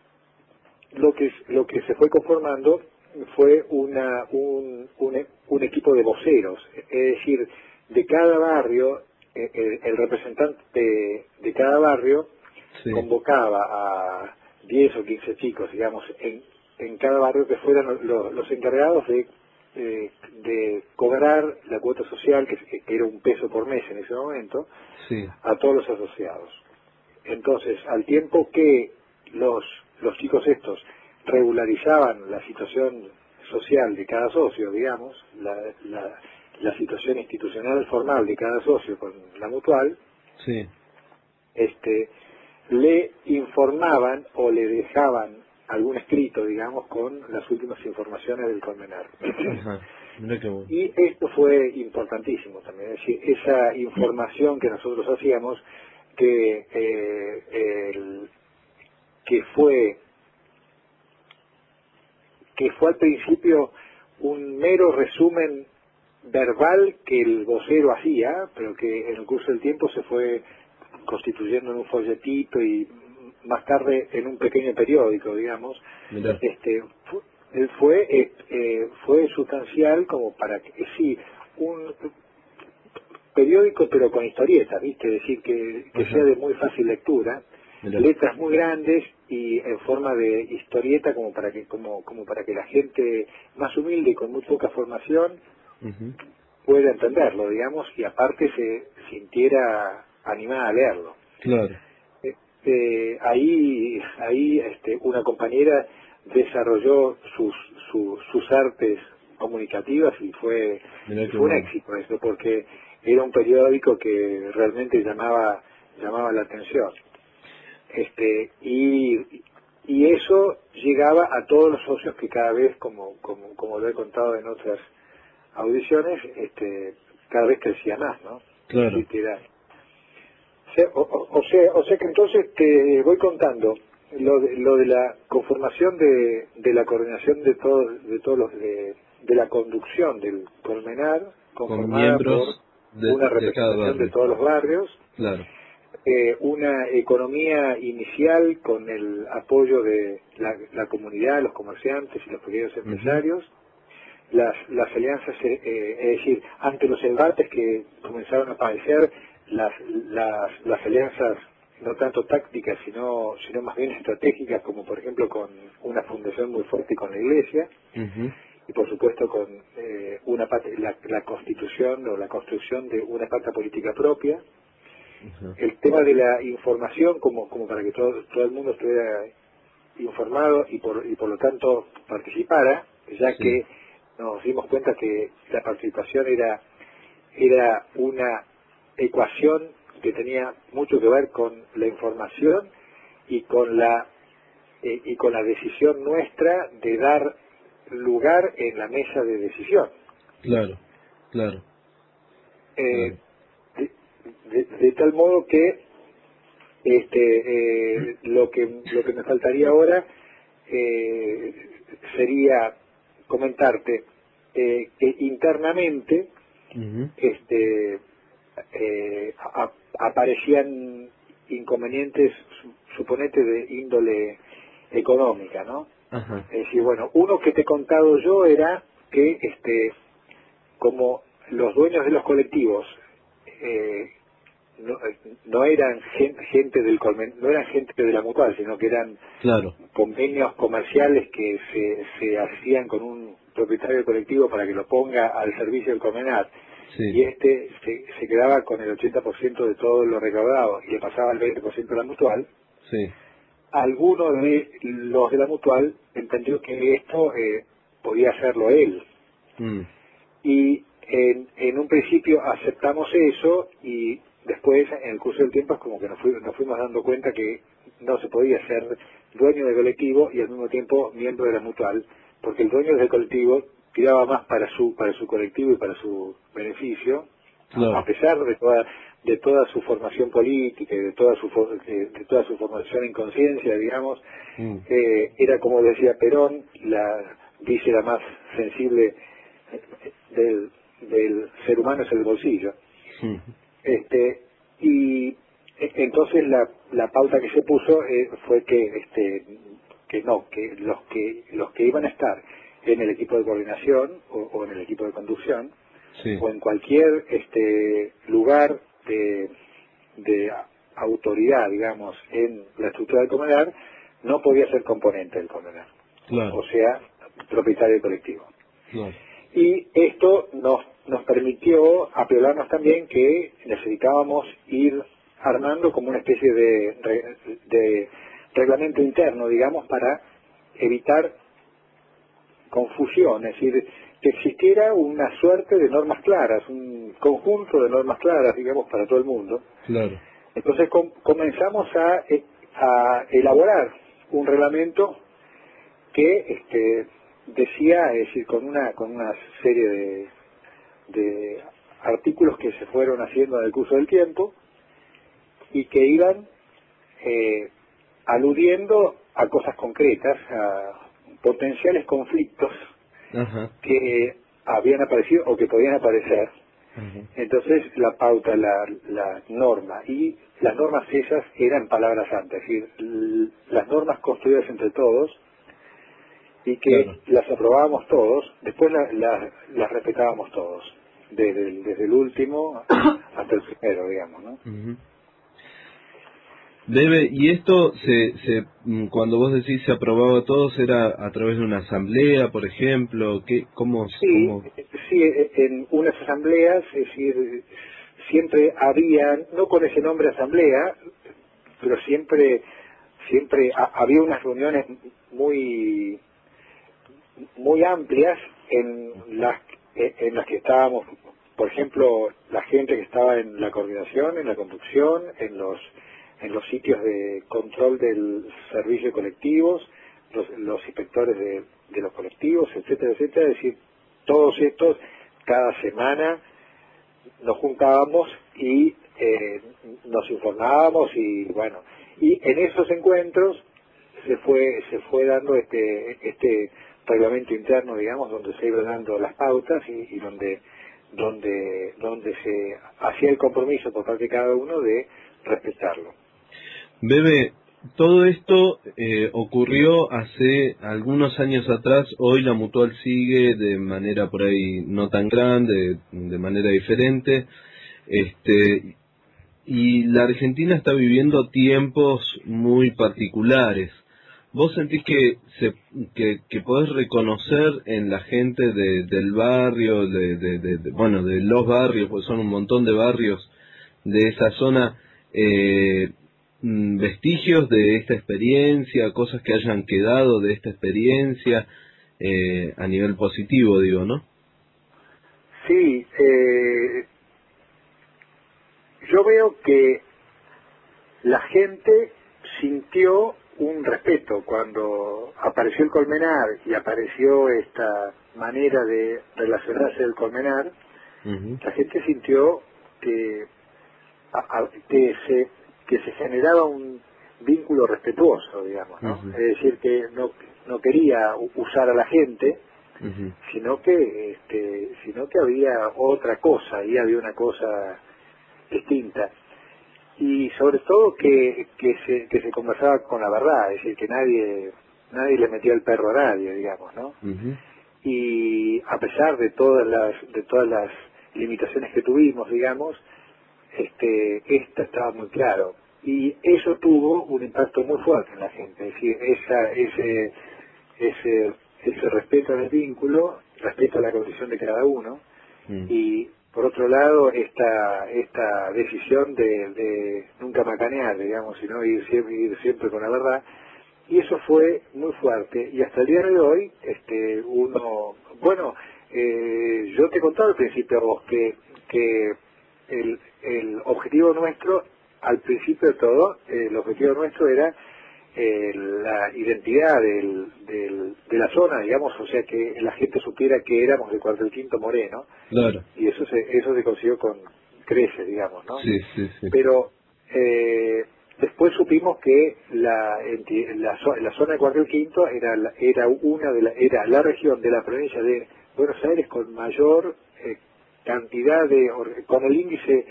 lo que lo que se fue conformando fue una un, un, un equipo de voceros, es decir, de cada barrio, el, el representante de, de cada barrio sí. convocaba a diez o quince chicos, digamos, en, en cada barrio que fueran los, los encargados de Eh, de cobrar la cuota social, que, que era un peso por mes en ese momento, sí. a todos los asociados. Entonces, al tiempo que los los chicos estos regularizaban la situación social de cada socio, digamos, la, la, la situación institucional formal de cada socio con la Mutual, sí. este le informaban o le dejaban algún escrito, digamos, con las últimas informaciones del Colmenar. Ajá. Mira qué bueno. Y esto fue importantísimo también, es decir, esa información que nosotros hacíamos, que eh, el, que fue que fue al principio un mero resumen verbal que el vocero hacía, pero que en el curso del tiempo se fue constituyendo en un folletito y más tarde en un pequeño periódico, digamos. Mirá. Este fue, fue eh, fue sustancial como para que sí un periódico pero con historietas, viste, es decir que, que sea de muy fácil lectura. Mirá. Letras muy grandes y en forma de historieta como para que como como para que la gente más humilde y con muy poca formación uh-huh. pueda entenderlo, digamos, y aparte se sintiera animada a leerlo. Claro. Eh, ahí ahí este, una compañera desarrolló sus sus, sus artes comunicativas y fue, fue un bueno. éxito eso, porque era un periódico que realmente llamaba llamaba la atención. Este y y eso llegaba a todos los socios que cada vez, como como como lo he contado en otras audiciones, este cada vez crecía más, ¿no? Claro. O sea, o, o, sea, o sea que entonces te voy contando lo de, lo de la conformación de, de la coordinación de todos de todos los de, de la conducción del Colmenar, conformada con por de, una de representación de, de todos los barrios, claro. eh, una economía inicial con el apoyo de la, la comunidad, los comerciantes y los pequeños empresarios, uh-huh. las, las alianzas, eh, es decir, ante los embates que comenzaron a aparecer, las, las, las alianzas no tanto tácticas, sino sino más bien estratégicas, como por ejemplo con una fundación muy fuerte con la Iglesia, uh-huh. y por supuesto con eh, una parte, la, la constitución o la construcción de una pata política propia. Uh-huh. El tema de la información, como como para que todo todo el mundo estuviera informado y por y por lo tanto participara, ya sí. que nos dimos cuenta que la participación era era una ecuación que tenía mucho que ver con la información y con la eh, y con la decisión nuestra de dar lugar en la mesa de decisión. Claro, claro. Eh, claro. De, de, de tal modo que este eh, lo que lo que me faltaría ahora eh, sería comentarte eh, que internamente uh-huh. este eh, a, aparecían inconvenientes, suponete, de índole económica, ¿no? Ajá. Es decir, bueno, uno que te he contado yo era que, este, como los dueños de los colectivos eh, no, no eran gente, gente del Colmen, no eran gente de la Mutual, sino que eran claro. convenios comerciales que se, se hacían con un propietario del colectivo para que lo ponga al servicio del Colmenar. Sí. Y este se, se quedaba con el ochenta por ciento de todo lo recaudado y le pasaba el veinte por ciento a la Mutual. Sí. Alguno de los de la Mutual entendió que esto eh, podía hacerlo él. Mm. Y en, en un principio aceptamos eso y después en el curso del tiempo es como que nos, fu nos fuimos dando cuenta que no se podía ser dueño del colectivo y al mismo tiempo miembro de la Mutual, porque el dueño del colectivo tiraba más para su para su colectivo y para su beneficio, claro. a pesar de toda de toda su formación política y de toda su de, de toda su formación en conciencia, digamos, mm. eh, era como decía Perón, la víscera más sensible del, del ser humano es el bolsillo. Mm. Este y entonces la la pauta que se puso eh, fue que este que no que los que los que iban a estar en el equipo de coordinación o, o en el equipo de conducción sí. o en cualquier este lugar de, de autoridad, digamos, en la estructura del Colmenar, no podía ser componente del Colmenar, claro. o sea, propietario del colectivo. Claro. Y esto nos nos permitió apiolarnos también que necesitábamos ir armando como una especie de, de reglamento interno, digamos, para evitar confusión, es decir, que existiera una suerte de normas claras, un conjunto de normas claras, digamos, para todo el mundo. Claro. Entonces com comenzamos a, a elaborar un reglamento que este, decía, es decir, con una con una serie de, de artículos que se fueron haciendo en el curso del tiempo y que iban eh, aludiendo a cosas concretas, a potenciales conflictos uh-huh. que habían aparecido o que podían aparecer. Uh-huh. Entonces la pauta, la, la norma, y las normas esas eran palabras santas, es decir, las normas construidas entre todos y que claro. las aprobábamos todos, después la, la, las respetábamos todos, desde el, desde el último hasta el primero, digamos, ¿no? Uh-huh. Debe, y esto, se, se cuando vos decís se aprobaba todos, ¿era a través de una asamblea, por ejemplo? ¿Qué, cómo, sí, cómo? sí, en unas asambleas, es decir, siempre había, no con ese nombre asamblea, pero siempre siempre ha, había unas reuniones muy muy amplias en las, en las que estábamos, por ejemplo, la gente que estaba en la coordinación, en la conducción, en los en los sitios de control del servicio de colectivos, los, los inspectores de, de los colectivos, etcétera, etcétera. Es decir, todos estos, cada semana nos juntábamos y eh, nos informábamos y bueno, y en esos encuentros se fue se fue dando este este reglamento interno, digamos, donde se iban dando las pautas y, y donde donde donde se hacía el compromiso por parte de cada uno de respetarlo. Bebe, todo esto eh, ocurrió hace algunos años atrás. Hoy la Mutual sigue de manera por ahí no tan grande, de manera diferente, este y la Argentina está viviendo tiempos muy particulares. ¿Vos sentís que se, que, que podés reconocer en la gente de, del barrio, de, de, de, de, bueno, de los barrios, porque son un montón de barrios de esa zona, eh, vestigios de esta experiencia, cosas que hayan quedado de esta experiencia, eh, a nivel positivo, digo, ¿no? Sí, eh, yo veo que la gente sintió un respeto cuando apareció el Colmenar y apareció esta manera de relacionarse del Colmenar. Uh-huh. La gente sintió que, a, a, que se que se generaba un vínculo respetuoso, digamos, ¿no? Uh-huh. Es decir, que no no quería usar a la gente, uh-huh. sino que este, sino que había otra cosa, y había una cosa distinta. Y sobre todo que, que se que se conversaba con la verdad, es decir, que nadie nadie le metía el perro a nadie, digamos, ¿no? Uh-huh. Y a pesar de todas las de todas las limitaciones que tuvimos, digamos, este esta estaba muy claro, y eso tuvo un impacto muy fuerte en la gente, es decir, esa ese ese ese respeto al vínculo, respeto a la condición de cada uno, uh-huh. y por otro lado, esta esta decisión de, de nunca macanear, digamos, sino ir siempre, ir siempre con la verdad, y eso fue muy fuerte. Y hasta el día de hoy, este uno, bueno, eh, yo te contaba al principio a vos que, que el, el objetivo nuestro, al principio de todo, eh, el objetivo nuestro era eh, la identidad del, del, de la zona, digamos, o sea, que la gente supiera que éramos de Cuartel Quinto Moreno. Claro. Y eso se eso se consiguió con creces, digamos, ¿no? Sí, sí, sí. Pero eh, después supimos que la, la la zona de Cuartel Quinto era la, era una de la era la región de la provincia de Buenos Aires con mayor eh, cantidad de con el índice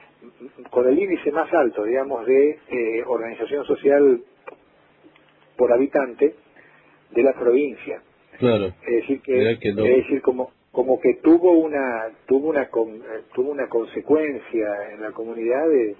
con el índice más alto, digamos, de eh, organización social por habitante de la provincia. Claro. Es decir que, que no. es decir como como que tuvo una tuvo una con, eh, tuvo una consecuencia en la comunidad de,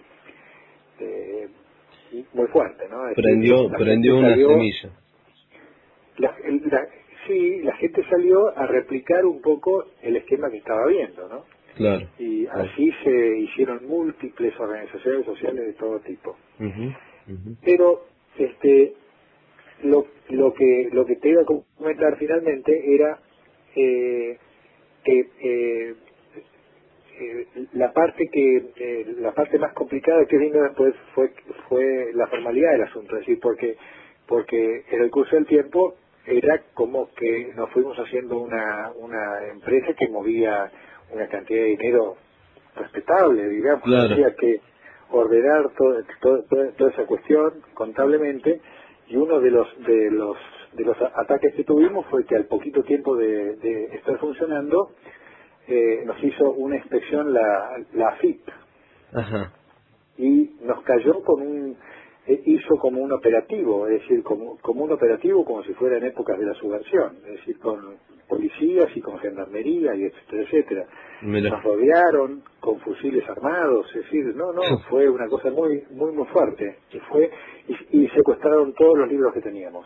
de muy fuerte, ¿no? Es prendió decir, prendió una salió, semilla. La, la, sí, la gente salió a replicar un poco el esquema que estaba viendo, ¿no? Claro. Y claro. así se hicieron múltiples organizaciones sociales de todo tipo. Uh-huh, uh-huh. Pero este lo lo que lo que te iba a comentar finalmente era eh, que eh, eh, la parte que eh, la parte más complicada que vino después fue fue la formalidad del asunto, es decir, porque porque en el curso del tiempo era como que nos fuimos haciendo una una empresa que movía una cantidad de dinero respetable, digamos, claro. Había que ordenar todo, todo, todo, toda esa cuestión contablemente. Y uno de los de los de los ataques que tuvimos fue que al poquito tiempo de, de estar funcionando eh, nos hizo una inspección la la A F I P. Ajá. Y nos cayó con un eh, hizo como un operativo, es decir, como como un operativo como si fuera en épocas de la subversión, es decir, con policías y con gendarmería y etcétera, etcétera. Mira. Nos rodearon con fusiles armados, es decir, no, no, fue una cosa muy, muy, muy fuerte. Y fue y, y secuestraron todos los libros que teníamos.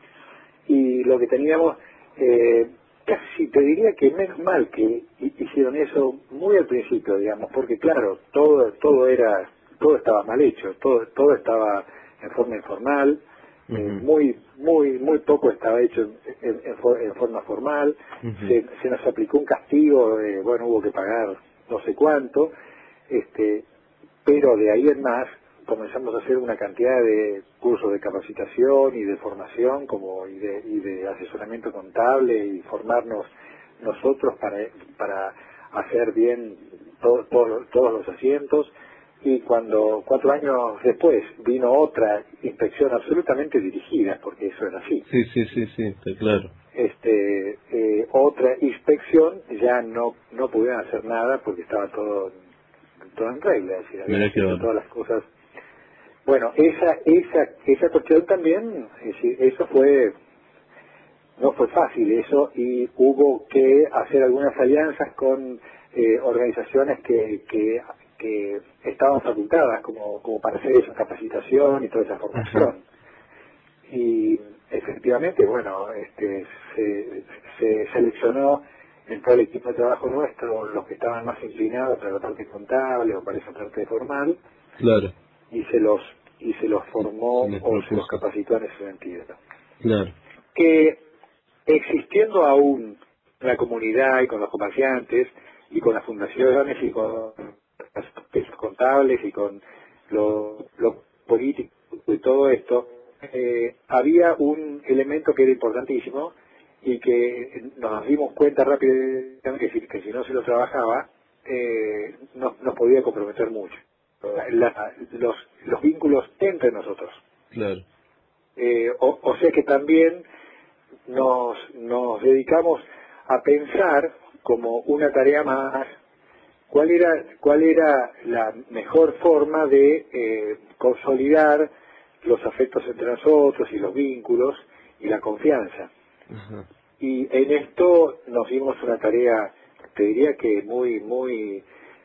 Y lo que teníamos, eh, casi te diría que menos mal que hicieron eso muy al principio, digamos, porque claro, todo, todo era, todo estaba mal hecho, todo, todo estaba en forma informal. Uh-huh. eh, muy muy muy poco estaba hecho en, en, en, for, en forma formal. Uh-huh. se, se nos aplicó un castigo de, bueno, hubo que pagar no sé cuánto, este pero de ahí en más comenzamos a hacer una cantidad de cursos de capacitación y de formación como y de, y de asesoramiento contable y formarnos nosotros para para hacer bien to, to, todos los asientos. y cuando cuatro años después vino otra inspección absolutamente dirigida, porque eso era así. Sí, sí, sí, sí, está claro. Este, eh, otra inspección ya no no pudieron hacer nada porque estaba todo todo en regla, es decir, habían hecho todas las cosas. Bueno, esa esa esa cuestión también, es decir, eso fue no fue fácil eso, y hubo que hacer algunas alianzas con eh, organizaciones que, que que estaban facultadas como como para hacer esa capacitación y toda esa formación. Ajá. Y efectivamente, bueno, este se, se seleccionó en todo el equipo de trabajo nuestro los que estaban más inclinados para la parte contable o para esa parte formal. Claro. Y se los y se los formó se o se los capacitó en ese sentido. Claro. Que existiendo aún la comunidad y con los comerciantes y con las fundaciones y con los contables y con lo, lo político y todo esto, eh, había un elemento que era importantísimo y que nos dimos cuenta rápidamente que si, que si no se lo trabajaba eh, nos, nos podía comprometer mucho. La, los, los vínculos entre nosotros. Claro. Eh, o, o sea que también nos, nos dedicamos a pensar como una tarea más cuál era cuál era la mejor forma de eh, consolidar los afectos entre nosotros y los vínculos y la confianza. Uh-huh. Y en esto nos dimos una tarea, te diría que muy muy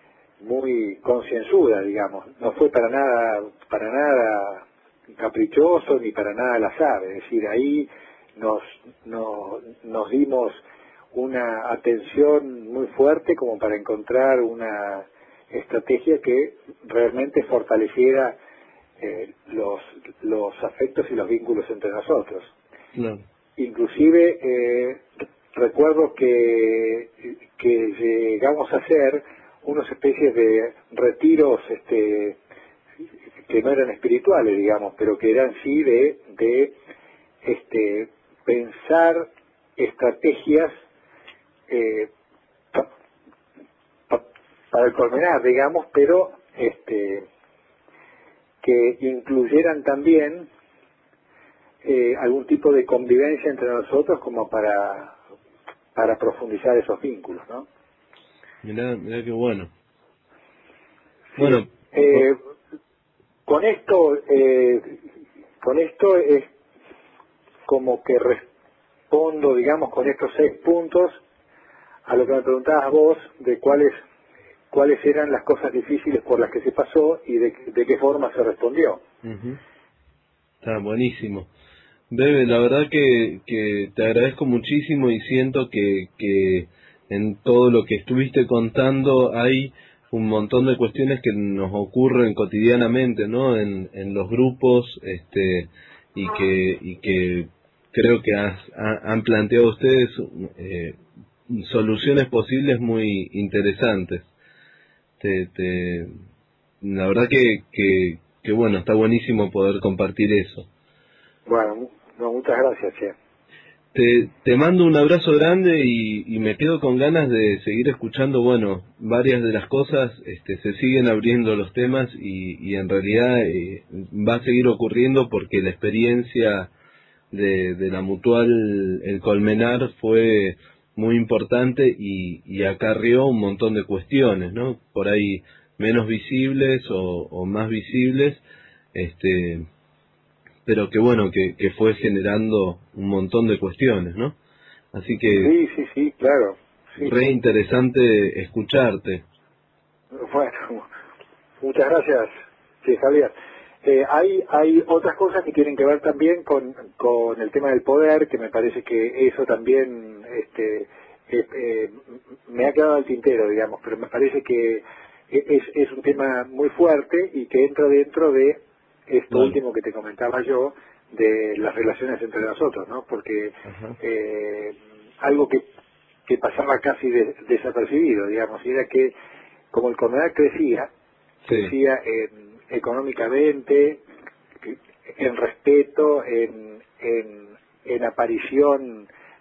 muy concienzuda, digamos. No fue para nada para nada caprichoso ni para nada al azar. Es decir, ahí nos nos, nos dimos una atención muy fuerte como para encontrar una estrategia que realmente fortaleciera eh, los los afectos y los vínculos entre nosotros. Claro. Inclusive eh, recuerdo que que llegamos a hacer unas especies de retiros este que no eran espirituales, digamos, pero que eran sí de de este pensar estrategias eh, pa, pa, para el colmenar, digamos, pero este que incluyeran también eh, algún tipo de convivencia entre nosotros como para para profundizar esos vínculos, ¿no? Mirá, mirá qué bueno. Sí, bueno, eh, con esto, eh, con esto es como que respondo, digamos, con estos seis puntos a lo que me preguntabas vos de cuáles cuáles eran las cosas difíciles por las que se pasó y de, de qué forma se respondió. Uh-huh. Está buenísimo. Bebe, la verdad que, que te agradezco muchísimo y siento que, que en todo lo que estuviste contando hay un montón de cuestiones que nos ocurren cotidianamente, ¿no? En, en los grupos, este, y que, y que creo que has, ha, han planteado ustedes eh, soluciones posibles muy interesantes. Te, te, la verdad que, que, que bueno, está buenísimo poder compartir eso. Bueno, no, muchas gracias, Che. Te, te mando un abrazo grande y, y me quedo con ganas de seguir escuchando, bueno, varias de las cosas, este, se siguen abriendo los temas y, y en realidad eh, va a seguir ocurriendo porque la experiencia de, de la Mutual El Colmenar fue muy importante y, y acarrió un montón de cuestiones, ¿no? Por ahí menos visibles o, o más visibles, este... pero que bueno, que, que fue generando un montón de cuestiones, ¿no? Así que... Sí, sí, sí, claro. Sí, re sí. interesante escucharte. Bueno, muchas gracias, sí, Javier. Eh, hay hay otras cosas que tienen que ver también con, con el tema del poder, que me parece que eso también este eh, eh, me ha quedado al tintero, digamos, pero me parece que es, es un tema muy fuerte y que entra dentro de esto Vale. último que te comentaba yo, de las relaciones entre nosotros, ¿no? Porque eh, algo que, que pasaba casi de, desapercibido, digamos, y era que como el Colmenar crecía, sí. crecía en, económicamente, en respeto, en, en, en aparición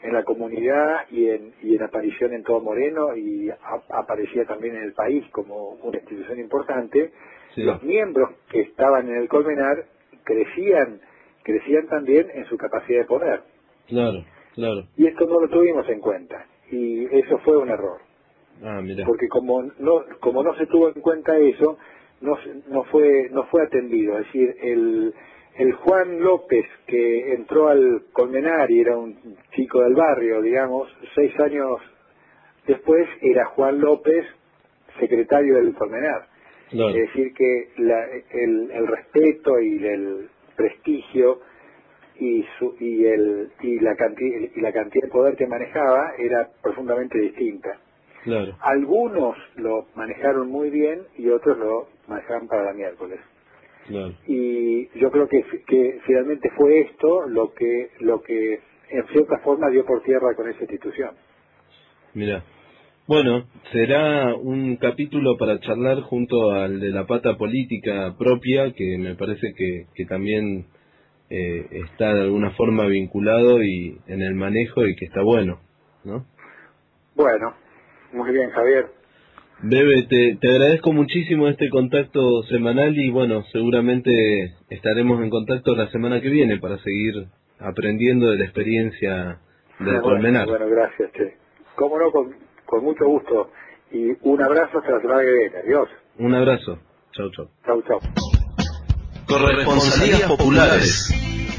en la comunidad y en, y en aparición en todo Moreno, y a, aparecía también en el país como una institución importante. Sí. Los miembros que estaban en el Colmenar crecían, crecían también en su capacidad de poder. Claro, claro. Y esto no lo tuvimos en cuenta, y eso fue un error. Ah, mira. Porque como no, como no se tuvo en cuenta eso, no, no fue, no fue atendido. Es decir, el, el Juan López que entró al Colmenar y era un chico del barrio, digamos, seis años después era Juan López, secretario del Colmenar. Claro. Es decir, que la, el, el respeto y el prestigio y su, y el y la cantidad y la cantidad de poder que manejaba era profundamente distinta. Claro. Algunos lo manejaron muy bien y otros lo manejaron para la miércoles. Claro. Y yo creo que que finalmente fue esto lo que lo que en cierta forma dio por tierra con esa institución. Mira. Bueno, será un capítulo para charlar junto al de la pata política propia, que me parece que, que también eh, está de alguna forma vinculado y en el manejo y que está bueno, ¿no? Bueno, muy bien, Javier. Bebe, te, te agradezco muchísimo este contacto semanal y bueno, seguramente estaremos en contacto la semana que viene para seguir aprendiendo de la experiencia del Colmenar. Bueno, bueno, gracias, che. Cómo no, con... Con mucho gusto. Y un abrazo hasta la semana que viene. Adiós. Un abrazo. Chau, chau. Chau, chau. Corresponsalías populares.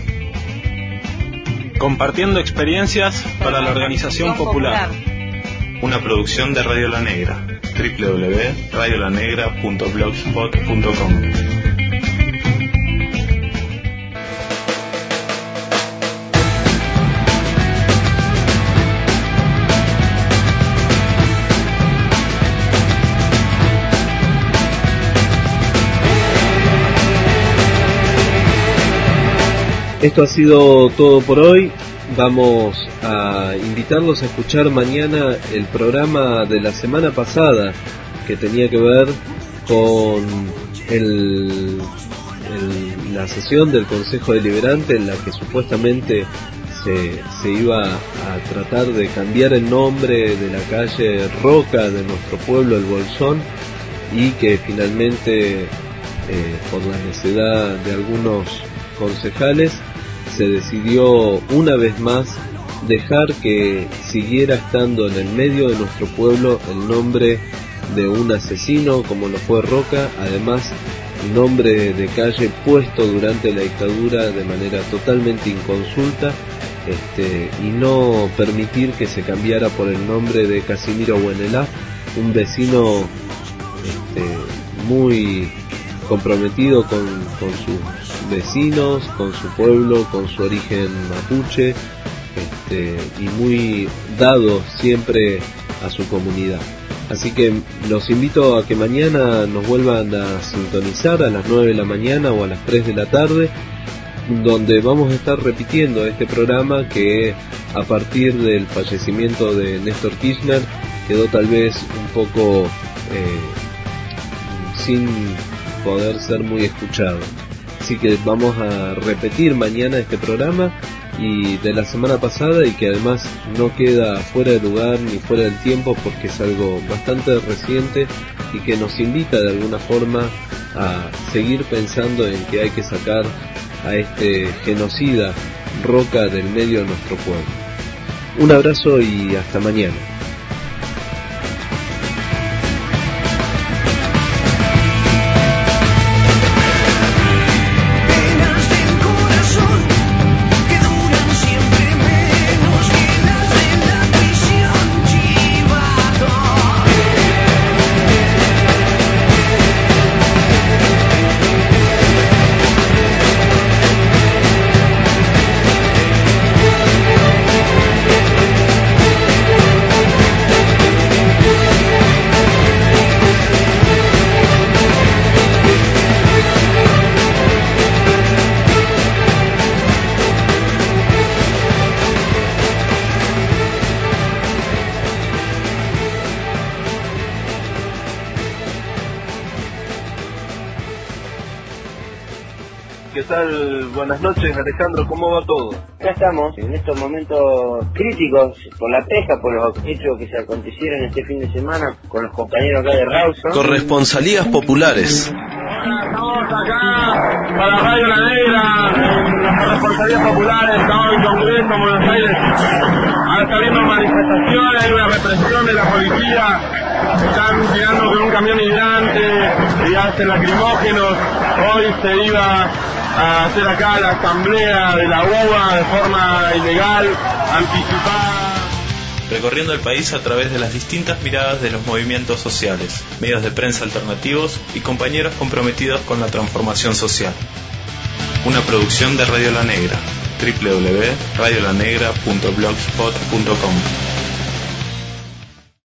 Compartiendo experiencias para la organización popular. Una producción de Radio La Negra. doble u doble u doble u punto radio la negra punto blogspot punto com. Esto ha sido todo por hoy. Vamos a invitarlos a escuchar mañana el programa de la semana pasada que tenía que ver con el, el, la sesión del Consejo Deliberante en la que supuestamente se, se iba a tratar de cambiar el nombre de la calle Roca de nuestro pueblo, el Bolsón, y que finalmente eh, por la necedad de algunos concejales se decidió una vez más dejar que siguiera estando en el medio de nuestro pueblo el nombre de un asesino como lo fue Roca, además nombre de calle puesto durante la dictadura de manera totalmente inconsulta, este, y no permitir que se cambiara por el nombre de Casimiro Buenelá, un vecino este, muy comprometido con, con sus vecinos, con su pueblo, con su origen mapuche, este, y muy dado siempre a su comunidad. Así que los invito a que mañana nos vuelvan a sintonizar a las nueve de la mañana o a las tres de la tarde, donde vamos a estar repitiendo este programa que a partir del fallecimiento de Néstor Kirchner quedó tal vez un poco eh, sin poder ser muy escuchado. Así que vamos a repetir mañana este programa y de la semana pasada, y que además no queda fuera de lugar ni fuera del tiempo porque es algo bastante reciente y que nos invita de alguna forma a seguir pensando en que hay que sacar a este genocida Roca del medio de nuestro pueblo. Un abrazo y hasta mañana. tal? Buenas noches, Alejandro, ¿cómo va todo? Acá estamos, en estos momentos críticos, por la pesca, por los hechos que se acontecieron este fin de semana con los compañeros acá de Rawson. Corresponsalías populares. Estamos acá para Radio La Negra, en las corresponsalías populares, estamos en Congreso, en Buenos Aires. Ahora está habiendo manifestaciones, hay una represión de la policía, están tirando con un camión hidrante y hacen lacrimógenos. Hoy se iba a hacer acá la asamblea de la U B A de forma ilegal, anticipada. Recorriendo el país a través de las distintas miradas de los movimientos sociales, medios de prensa alternativos y compañeros comprometidos con la transformación social. Una producción de Radio La Negra, doble u doble u doble u punto radio la negra punto blogspot punto com.